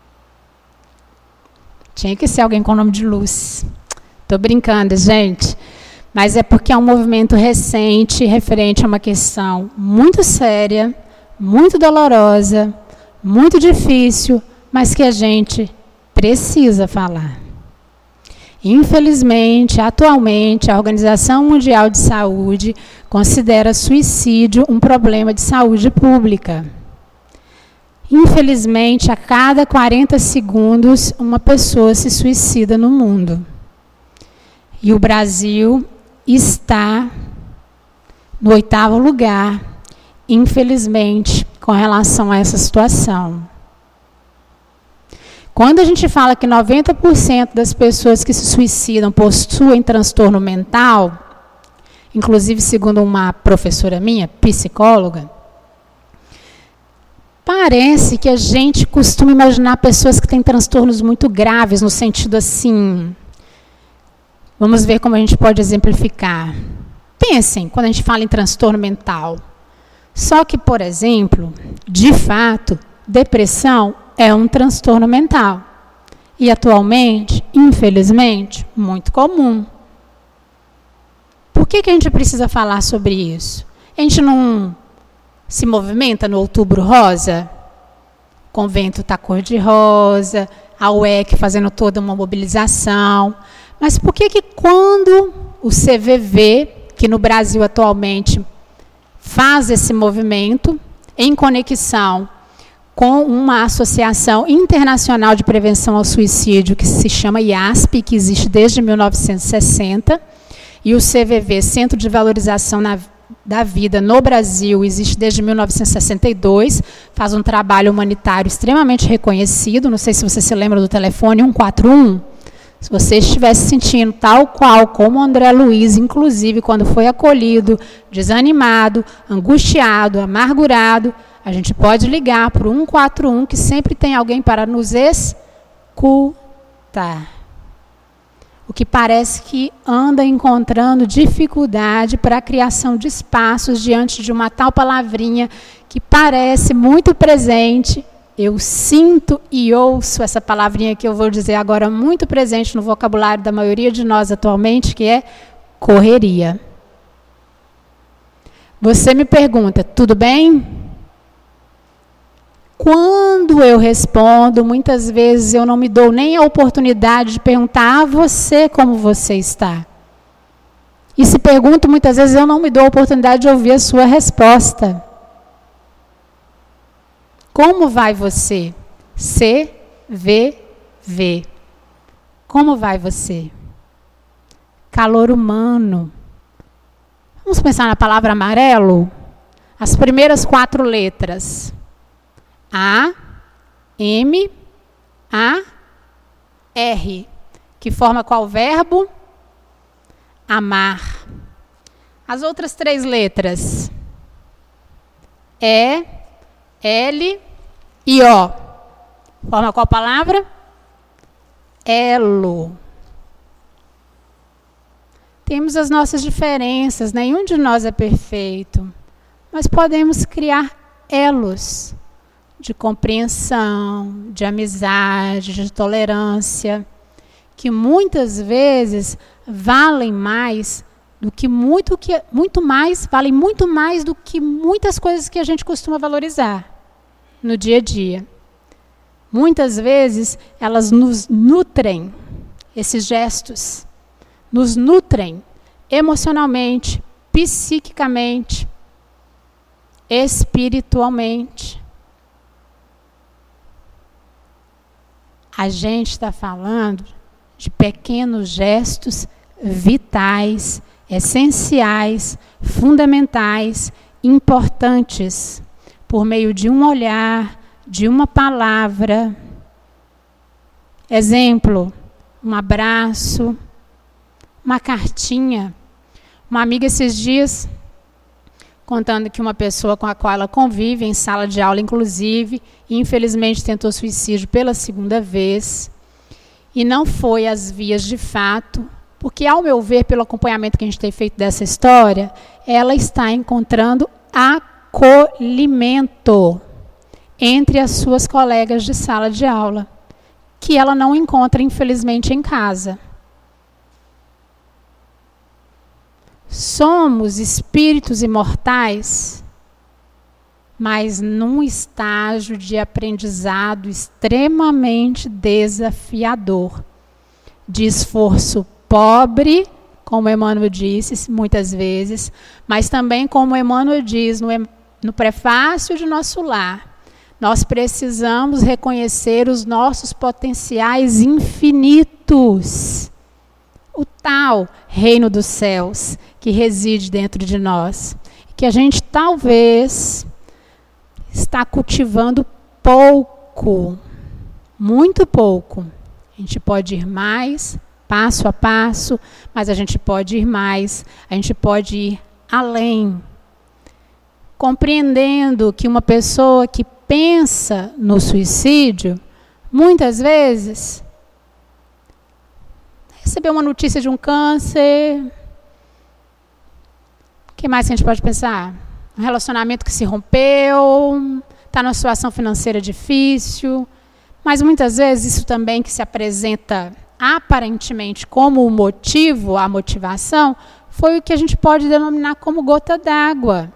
Tinha que ser alguém com nome de Luz. Estou brincando, gente. Mas é porque é um movimento recente, referente a uma questão muito séria, muito dolorosa, muito difícil, mas que a gente precisa falar. Infelizmente, atualmente, a Organização Mundial de Saúde considera suicídio um problema de saúde pública. Infelizmente, a cada quarenta segundos, uma pessoa se suicida no mundo. E o Brasil está no oitavo lugar, infelizmente, com relação a essa situação. Quando a gente fala que noventa por cento das pessoas que se suicidam possuem transtorno mental, inclusive segundo uma professora minha, psicóloga, parece que a gente costuma imaginar pessoas que têm transtornos muito graves, no sentido assim... Vamos ver como a gente pode exemplificar. Pensem, quando a gente fala em transtorno mental. Só que, por exemplo, de fato, depressão é um transtorno mental. E atualmente, infelizmente, muito comum. Por que que a gente precisa falar sobre isso? A gente não se movimenta no Outubro Rosa? O convento está cor-de-rosa, a U E C fazendo toda uma mobilização. Mas por que que quando o C V V, que no Brasil atualmente faz esse movimento, em conexão com uma associação internacional de prevenção ao suicídio, que se chama I A S P, que existe desde mil novecentos e sessenta, e o C V V, Centro de Valorização na, da Vida no Brasil existe desde mil novecentos e sessenta e dois, faz um trabalho humanitário extremamente reconhecido. Não sei se você se lembra do telefone um quatro um. Se você estivesse se sentindo tal qual como o André Luiz, inclusive quando foi acolhido, desanimado, angustiado, amargurado, a gente pode ligar para o um quatro um, que sempre tem alguém para nos escutar. O que parece que anda encontrando dificuldade para a criação de espaços diante de uma tal palavrinha que parece muito presente. Eu sinto e ouço essa palavrinha que eu vou dizer agora muito presente no vocabulário da maioria de nós atualmente, que é correria. Você me pergunta, tudo bem? Quando eu respondo, muitas vezes eu não me dou nem a oportunidade de perguntar a você como você está. E se pergunto, muitas vezes eu não me dou a oportunidade de ouvir a sua resposta. Como vai você? C, V, V. Como vai você? Calor humano. Vamos pensar na palavra amarelo? As primeiras quatro letras. A, M, A, R, que forma qual verbo? Amar. As outras três letras, E, L e O, forma qual palavra? Elo. Temos as nossas diferenças, nenhum de nós é perfeito, mas podemos criar elos de compreensão, de amizade, de tolerância, que muitas vezes valem mais do que muito, que, muito mais, valem muito mais do que muitas coisas que a gente costuma valorizar no dia a dia. Muitas vezes elas nos nutrem, esses gestos, nos nutrem emocionalmente, psiquicamente, espiritualmente. A gente está falando de pequenos gestos vitais, essenciais, fundamentais, importantes, por meio de um olhar, de uma palavra. Exemplo, um abraço, uma cartinha. Uma amiga esses dias, contando que uma pessoa com a qual ela convive, em sala de aula inclusive, infelizmente tentou suicídio pela segunda vez, e não foi às vias de fato, porque, ao meu ver, pelo acompanhamento que a gente tem feito dessa história, ela está encontrando acolhimento entre as suas colegas de sala de aula, que ela não encontra, infelizmente, em casa. Somos espíritos imortais, mas num estágio de aprendizado extremamente desafiador, de esforço pobre, como Emmanuel disse muitas vezes, mas também, como Emmanuel diz no, no prefácio de Nosso Lar, nós precisamos reconhecer os nossos potenciais infinitos. O tal reino dos céus que reside dentro de nós, que a gente talvez está cultivando pouco, muito pouco. A gente pode ir mais, passo a passo, mas a gente pode ir mais, a gente pode ir além. Compreendendo que uma pessoa que pensa no suicídio, muitas vezes, recebeu uma notícia de um câncer. O que mais que a gente pode pensar? Um relacionamento que se rompeu, está numa situação financeira difícil. Mas muitas vezes isso também que se apresenta aparentemente como o motivo, a motivação, foi o que a gente pode denominar como gota d'água.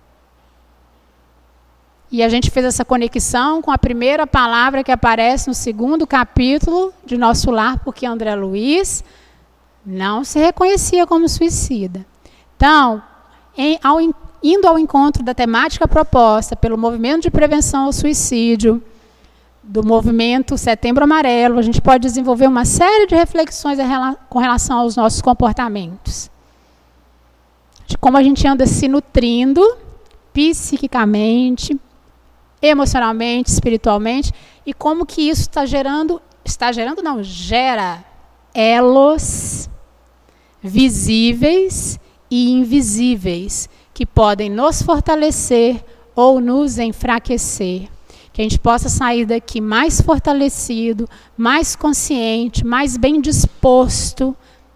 E a gente fez essa conexão com a primeira palavra que aparece no segundo capítulo de Nosso Lar, porque André Luiz não se reconhecia como suicida. Então, em, ao, indo ao encontro da temática proposta pelo Movimento de Prevenção ao Suicídio, do movimento Setembro Amarelo, a gente pode desenvolver uma série de reflexões com relação aos nossos comportamentos. de como a gente anda se nutrindo psiquicamente, emocionalmente, espiritualmente, e como que isso está gerando, está gerando não, gera elos visíveis e invisíveis que podem nos fortalecer ou nos enfraquecer. Que a gente possa sair daqui mais fortalecido, mais consciente, mais bem disposto.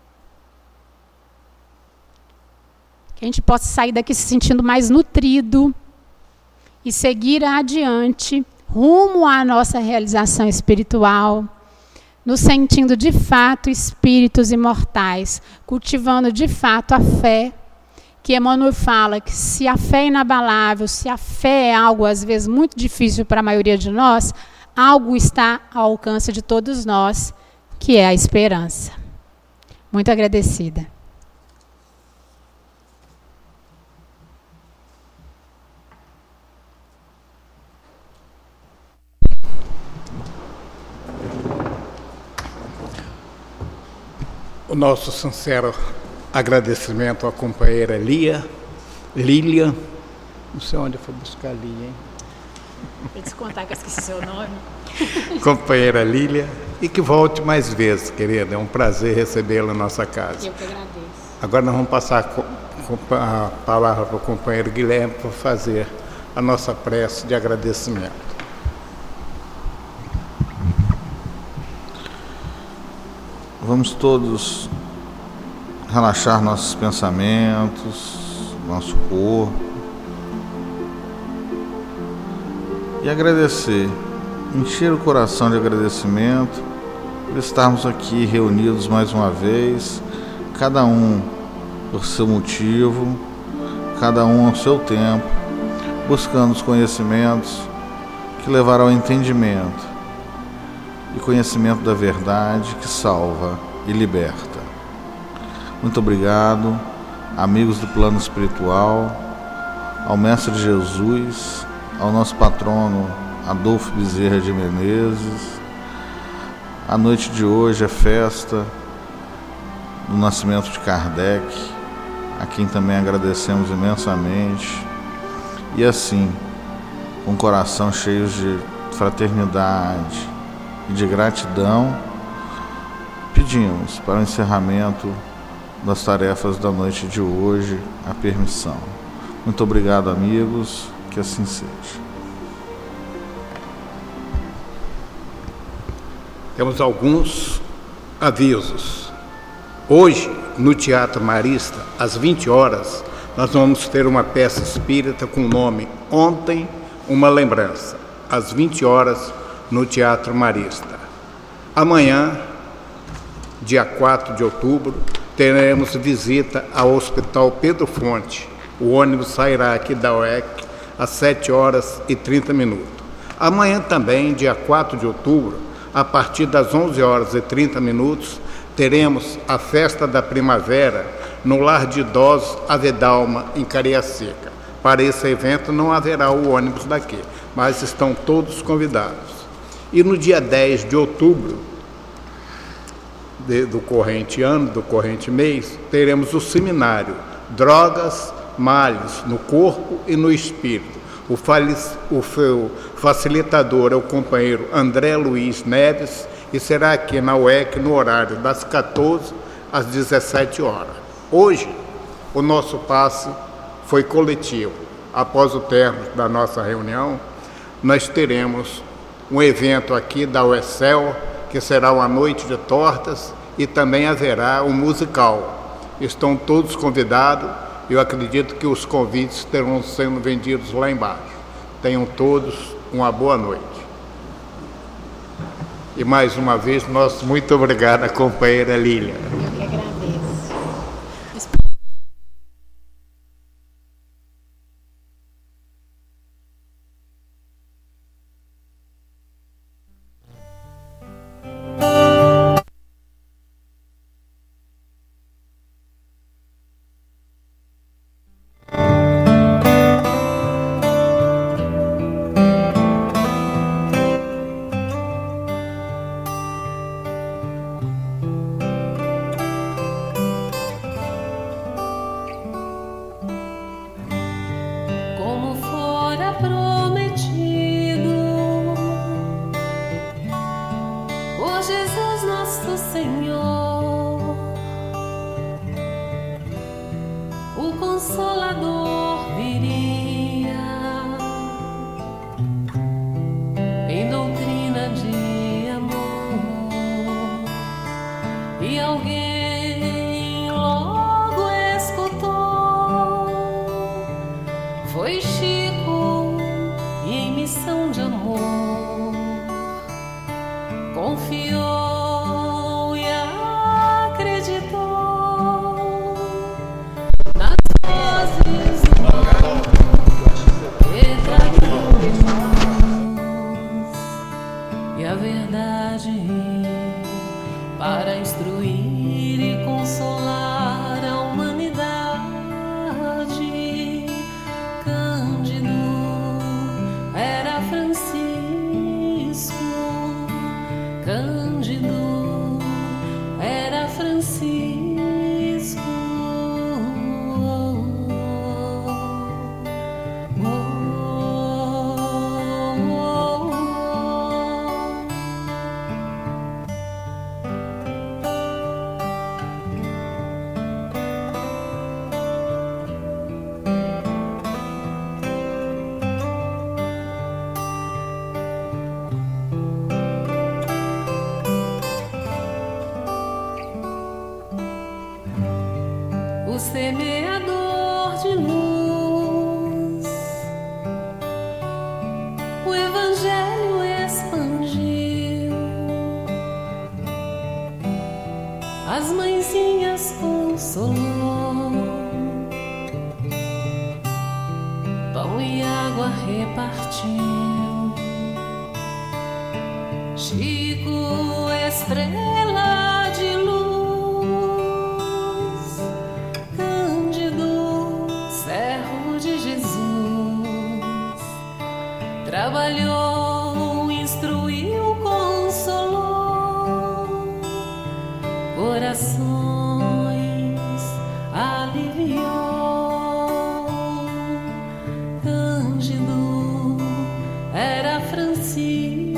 Que a gente possa sair daqui se sentindo mais nutrido e seguir adiante, rumo à nossa realização espiritual, nos sentindo de fato espíritos imortais, cultivando de fato a fé, que Emmanuel fala que se a fé é inabalável, se a fé é algo às vezes muito difícil para a maioria de nós, algo está ao alcance de todos nós, que é a esperança. Muito agradecida. O nosso sincero agradecimento à companheira Lia, Lília, não sei onde eu fui buscar a Lia, hein? Vou te contar que eu esqueci seu nome. Companheira Lília, e que volte mais vezes, querida, é um prazer recebê-la na nossa casa. Eu que agradeço. Agora nós vamos passar a palavra para o companheiro Guilherme para fazer a nossa prece de agradecimento. Vamos todos relaxar nossos pensamentos, nosso corpo e agradecer, encher o coração de agradecimento por estarmos aqui reunidos mais uma vez, cada um por seu motivo, cada um ao seu tempo, buscando os conhecimentos que levarão ao entendimento e conhecimento da verdade que salva e liberta. Muito obrigado, amigos do plano espiritual, ao Mestre Jesus, ao nosso patrono Adolfo Bezerra de Menezes. A noite de hoje é festa do nascimento de Kardec, a quem também agradecemos imensamente. E assim, com o coração cheio de fraternidade e de gratidão, pedimos para o encerramento das tarefas da noite de hoje a permissão. Muito obrigado, amigos, que assim seja. Temos alguns avisos. Hoje, no Teatro Marista, às vinte horas, nós vamos ter uma peça espírita com o nome Ontem, uma Lembrança, às vinte horas, no Teatro Marista. Amanhã, dia quatro de outubro, teremos visita ao Hospital Pedro Fonte. O ônibus sairá aqui da U E C às sete horas e trinta minutos. Amanhã também, dia quatro de outubro, a partir das onze horas e trinta minutos, teremos a Festa da Primavera no Lar de Idosos Avedalma, em Cariacica. Para esse evento não haverá o ônibus daqui, mas estão todos convidados. E no dia dez de outubro de, do corrente ano, do corrente mês, teremos o seminário Drogas, Males no Corpo e no Espírito. O, o, o facilitador é o companheiro André Luiz Neves e será aqui na U E C no horário das quatorze às dezessete horas. Hoje, o nosso passe foi coletivo. Após o término da nossa reunião, nós teremos um evento aqui da U E C E L, que será uma noite de tortas, e também haverá um musical. Estão todos convidados, eu acredito que os convites estarão sendo vendidos lá embaixo. Tenham todos uma boa noite. E mais uma vez, nosso muito obrigado à companheira Lília. Eu que agradeço. era prometido por Jesus nosso Senhor, o Consolador viria em doutrina de amor, e alguém logo escutou, foi Chico, e em missão de amor confiou e acreditou nas vozes do mal que traímos, e a verdade para instruir e consolar a humanidade. Cândido era Francisco, Cândido era Francisco. Oh, oh, oh, oh. O semeador de luz, o Evangelho expandiu, as mãezinhas consolou, pão e água repartiu. Chico, estrela de luz, Cândido, servo de Jesus, trabalhou, instruiu, consolou, corações aliviou. Cândido era Francisco,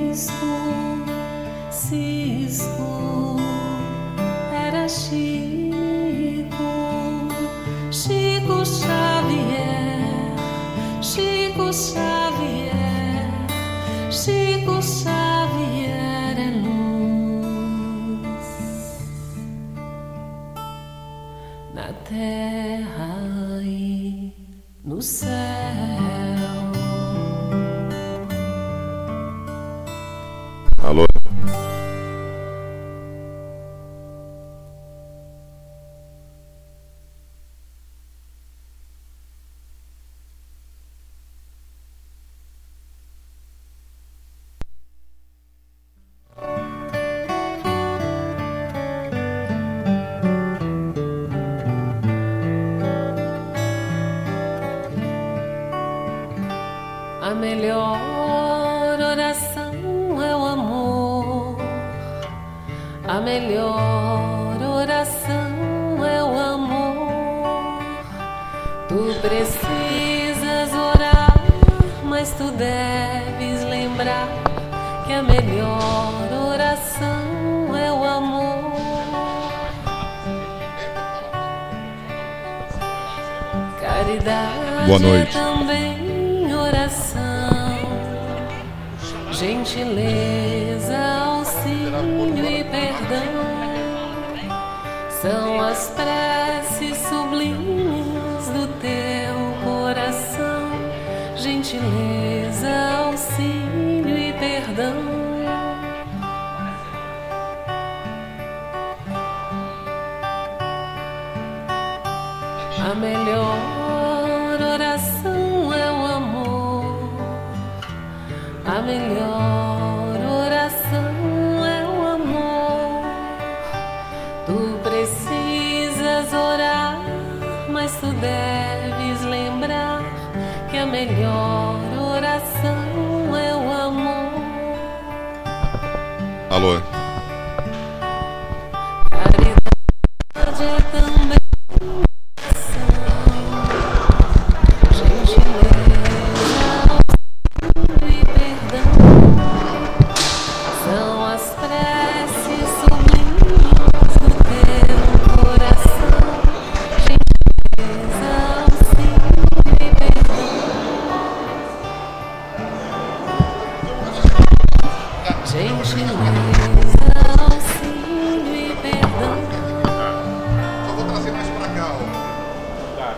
Cisco era Chico, Chico Xavier, Chico Xavier, Chico Xavier é luz na terra e no céu. Alô? A melhor oração é o amor, a melhor oração é o amor. Tu precisas orar, mas tu deves lembrar que a melhor oração é o amor. Caridade Boa noite. é também oração, gentileza, auxílio e perdão são as preces sublimes do teu coração. Gentileza, auxílio e perdão. A melhor oração é o amor, a melhor oração é o amor. Tu precisas orar, mas tu deves lembrar que a melhor oração é o amor. Alô? Caridade é também oração, gentileza,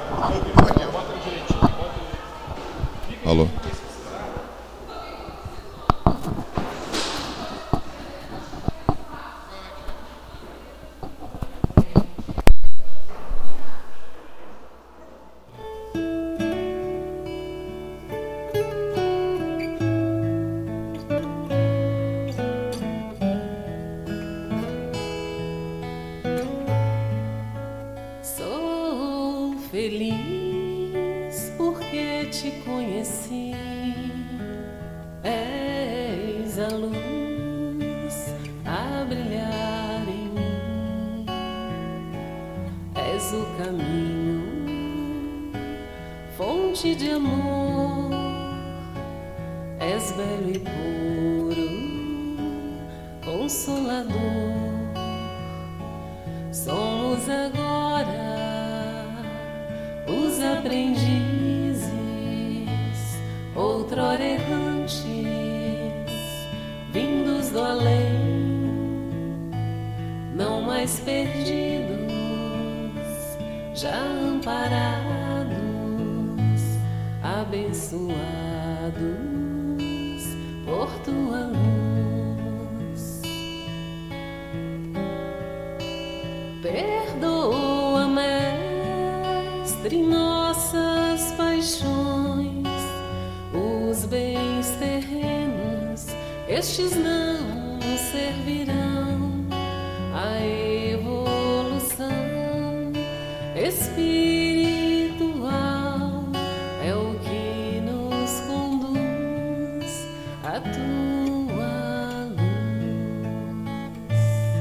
Alô. Sou feliz porque te conheci. És a luz a brilhar em mim. És o caminho, fonte de amor. És belo e puro, consolador. Somos agora os aprendizes, outrora errantes, vindos do além, não mais perdidos, já amparados, abençoados por tua luz. Perdoa, Mestre, nossas paixões, os bens terrenos, estes não nos servirão. A evolução espiritual é o que nos conduz a tua luz.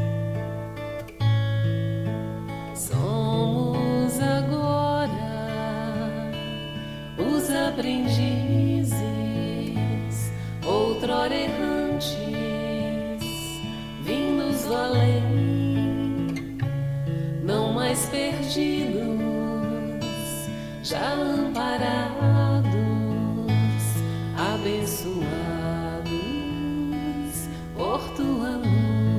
Somos agora os aprendizes, outrora errantes, vindos do além, não mais perdidos, já amparados, abençoados por tua luz.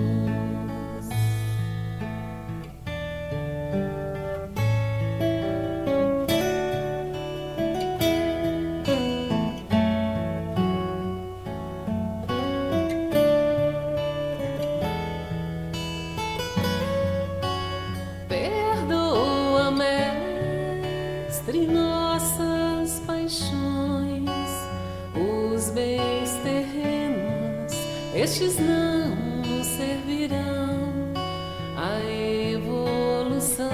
Perdoa, Mestre, nossas paixões, os bens terrenos, estes não nos servirão. A evolução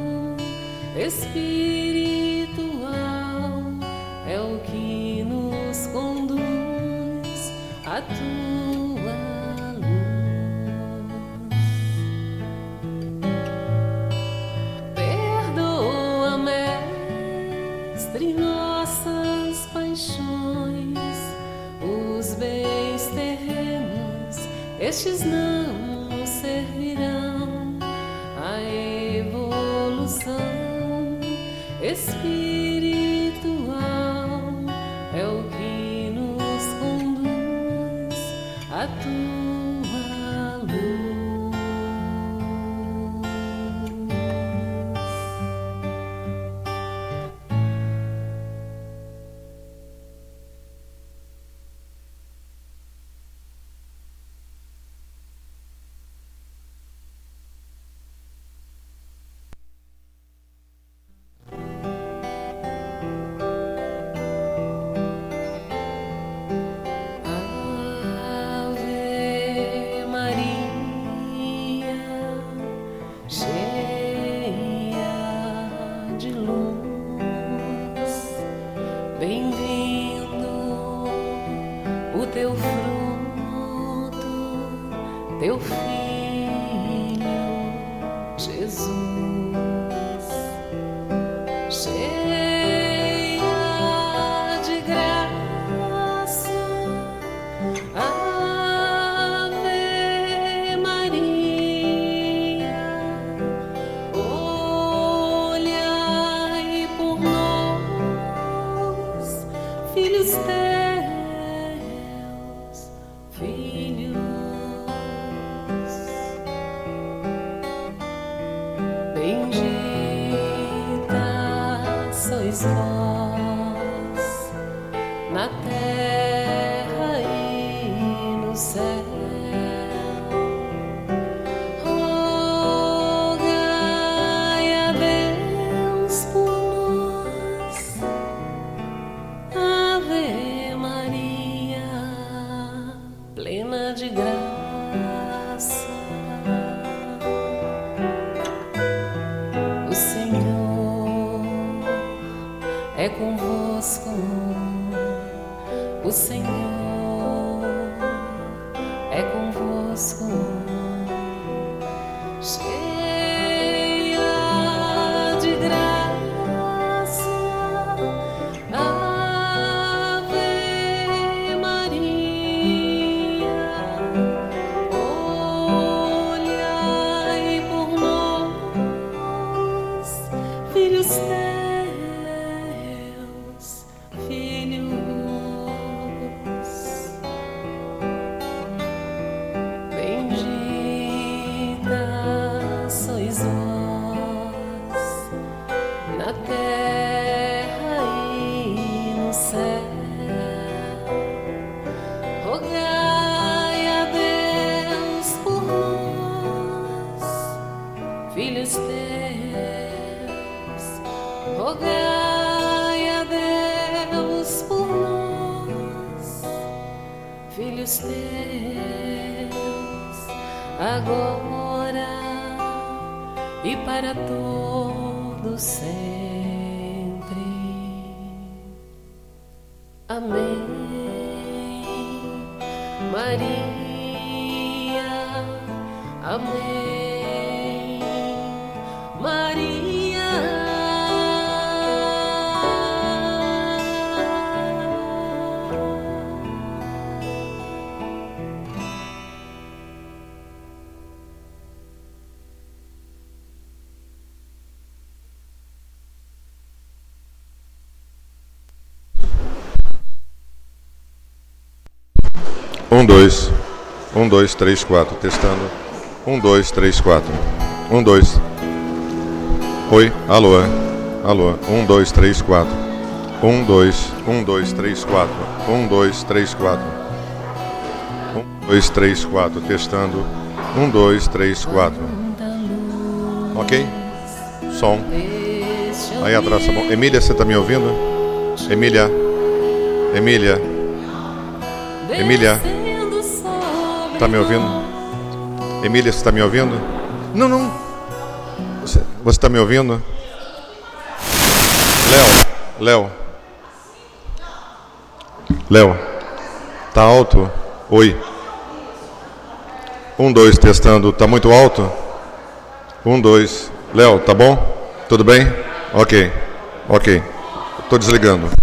espiritual é o que nos conduz a tua luz. Perdoa, Mestre, nossas paixões, os bens terrenos, estes não nos servirão. A evolução espiritual é o que nos conduz a tua luz. Ave Maria, cheia de luz, bem-vindo o teu fruto, teu filho Jesus. Cheia de graça, Ave Maria, olhai por nós, filhos teus, filhos sois vós na terra e no céu. Rogai a Deus por nós. Ave Maria, plena de graça. O Senhor é convosco. O Senhor é convosco. Cheia de graça, Ave Maria, olhai por nós, filhos teus, filhos. Bendita sois vós na terra e no céu. Rogai a Deus por nós, filhos teus. Rogai a Deus por nós, filhos teus, agora e para todos sempre. Amém. Maria, amém. Maria. Um, dois. Um, dois, três, quatro. Testando. Um, dois, três, quatro. Um, dois. Oi, alô. Alô. Um, dois, três, quatro. Um, dois. Um, dois, três, quatro. Um, dois, três, quatro. Um, dois, três, quatro. Testando. Um, dois, três, quatro. Ok? Som. Aí atrás, tá bom? Emília, você tá me ouvindo? Emília. Emília. Emília. Tá me ouvindo? Emília, você tá me ouvindo? Não, não. Você, você tá me ouvindo? Léo. Léo. Léo. Tá alto? Oi. Um, dois, testando. Tá muito alto? Um, dois. Léo, tá bom? Tudo bem? Ok. Ok. Tô desligando.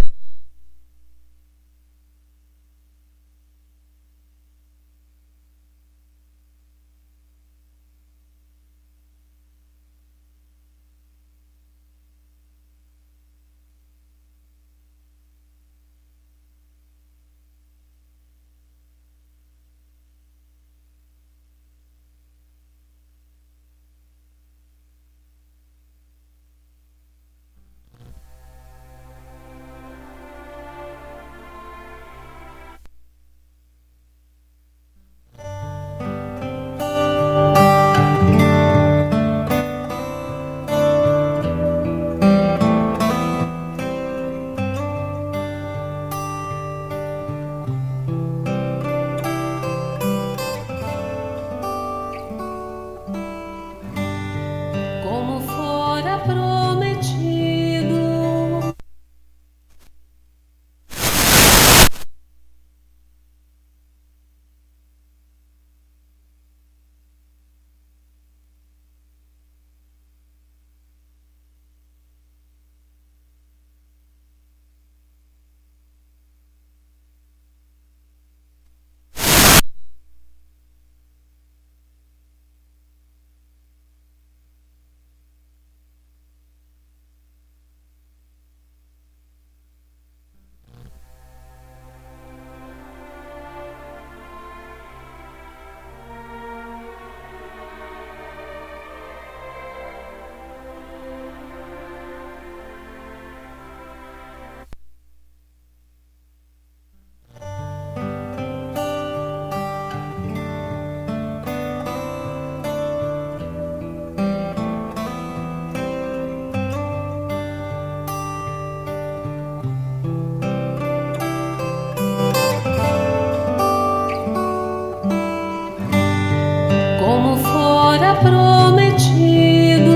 prometido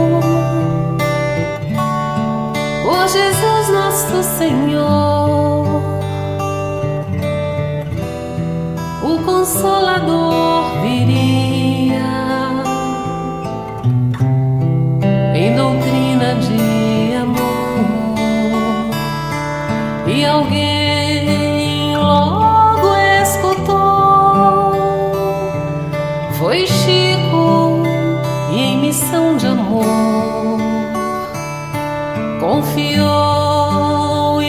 por Jesus nosso Senhor, o Consolador viria em doutrina de amor, e alguém logo escutou. Foi Chico e em missão de amor confiou e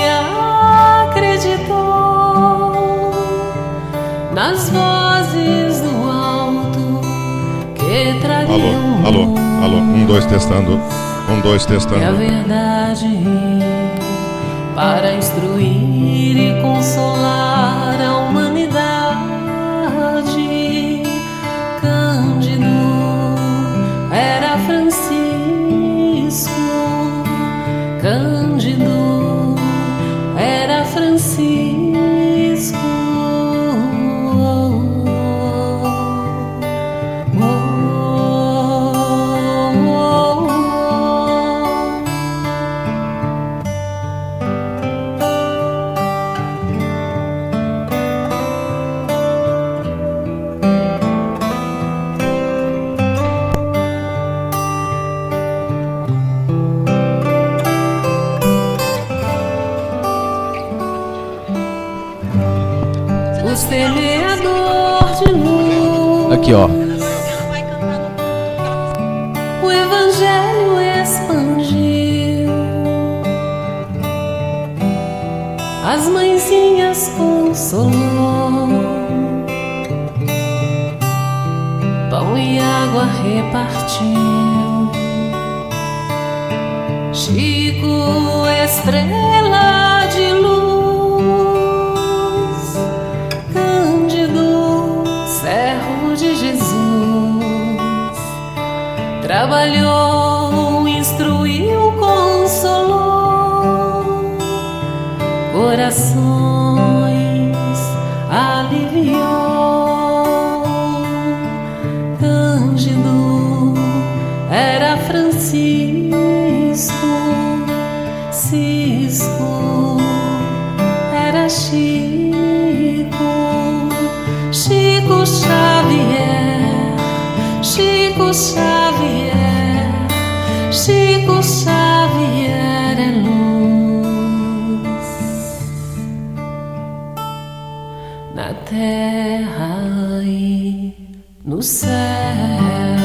acreditou nas vozes do alto que trariam. Alô, alô, alô, um, dois, testando, um, dois, testando. E a verdade para instruir e consolar a humanidade. Cândido era Francisco, Cândido era Francisco. O semeador de luz. Aqui, ó. O evangelho expandiu, as mãezinhas consolou, pão e água repartiu. Chico, estrela de luz, Cândido, servo de Jesus, trabalhou, instruiu, consolou, corações aliviou. Cândido era Francisco, Cisco era Chico, Chico Xavier, Chico Xavier, Chico Xavier é luz na terra e no céu.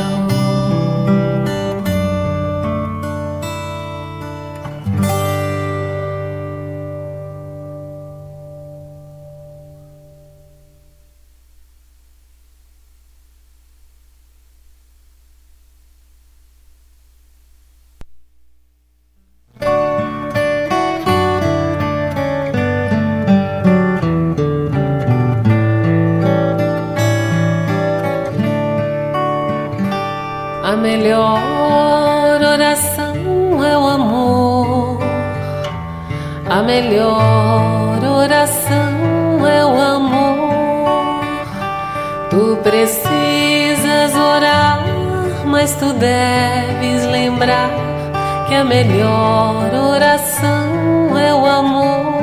A melhor oração é o amor, a melhor oração é o amor. Tu precisas orar, mas tu deves lembrar que a melhor oração é o amor.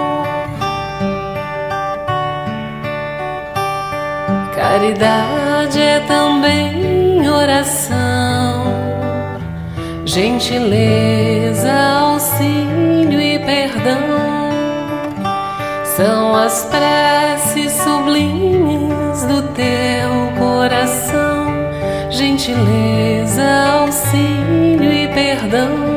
Caridade é também oração, gentileza, auxílio e perdão. São as preces sublimes do teu coração, gentileza, auxílio e perdão.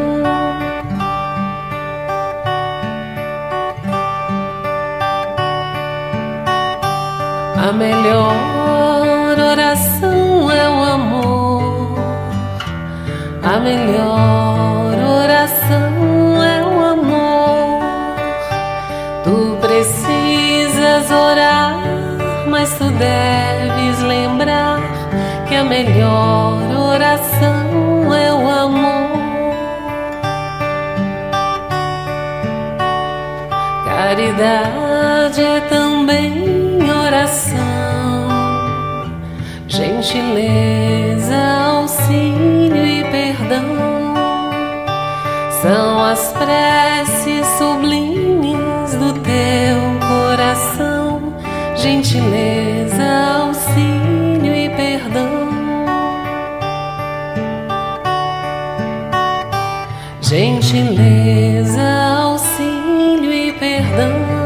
A melhor oração é o amor, a melhor oração é o amor. Tu precisas orar, mas tu deves lembrar que a melhor oração é o amor. Caridade é também oração, gentileza, gentileza, auxílio e perdão são as preces sublimes do teu coração. Gentileza, auxílio e perdão. Gentileza, auxílio e perdão.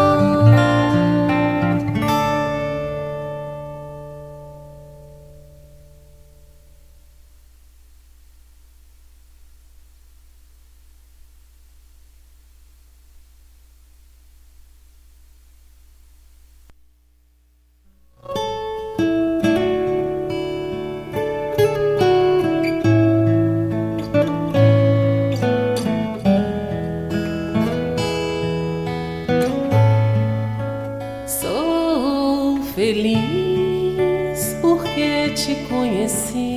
Feliz porque te conheci,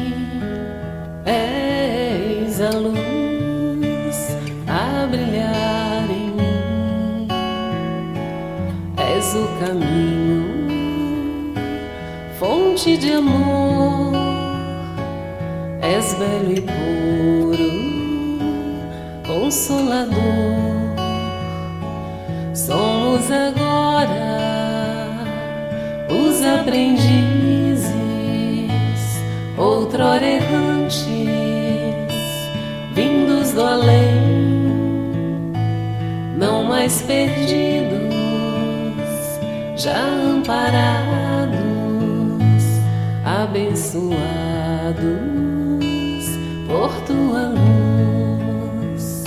és a luz a brilhar em mim, és o caminho, fonte de amor, és belo e puro, consolador. Somos agora os aprendizes, outrora errantes, vindos do além, não mais perdidos, já amparados, abençoados por tua luz.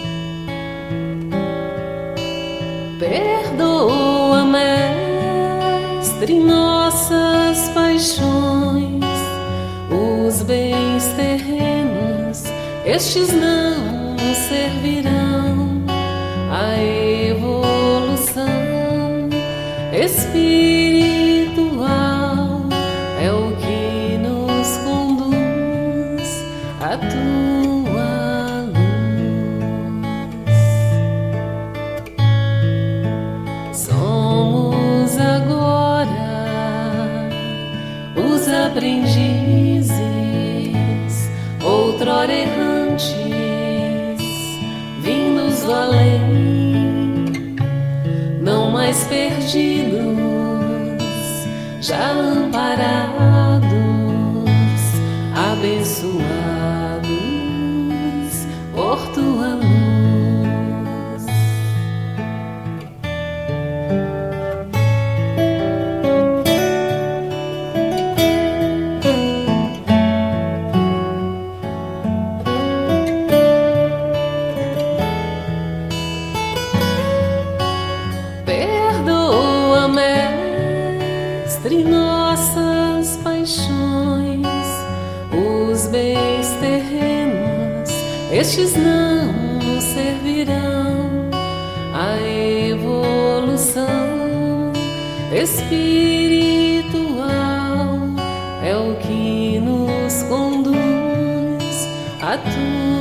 Perdoa, Mestre, nossas paixões, os bens terrenos, estes não servirão à evolução espiritual. É o que nos conduz à tua luz. Somos agora os aprendizes, outrora errantes, vindos do além, não mais perdidos, já amparados, abençoados por tua luz. Perdoa, Mestre, nossas paixões, os bens terrenos, estes não nos servirão à evolução espiritual. É o que nos conduz a tua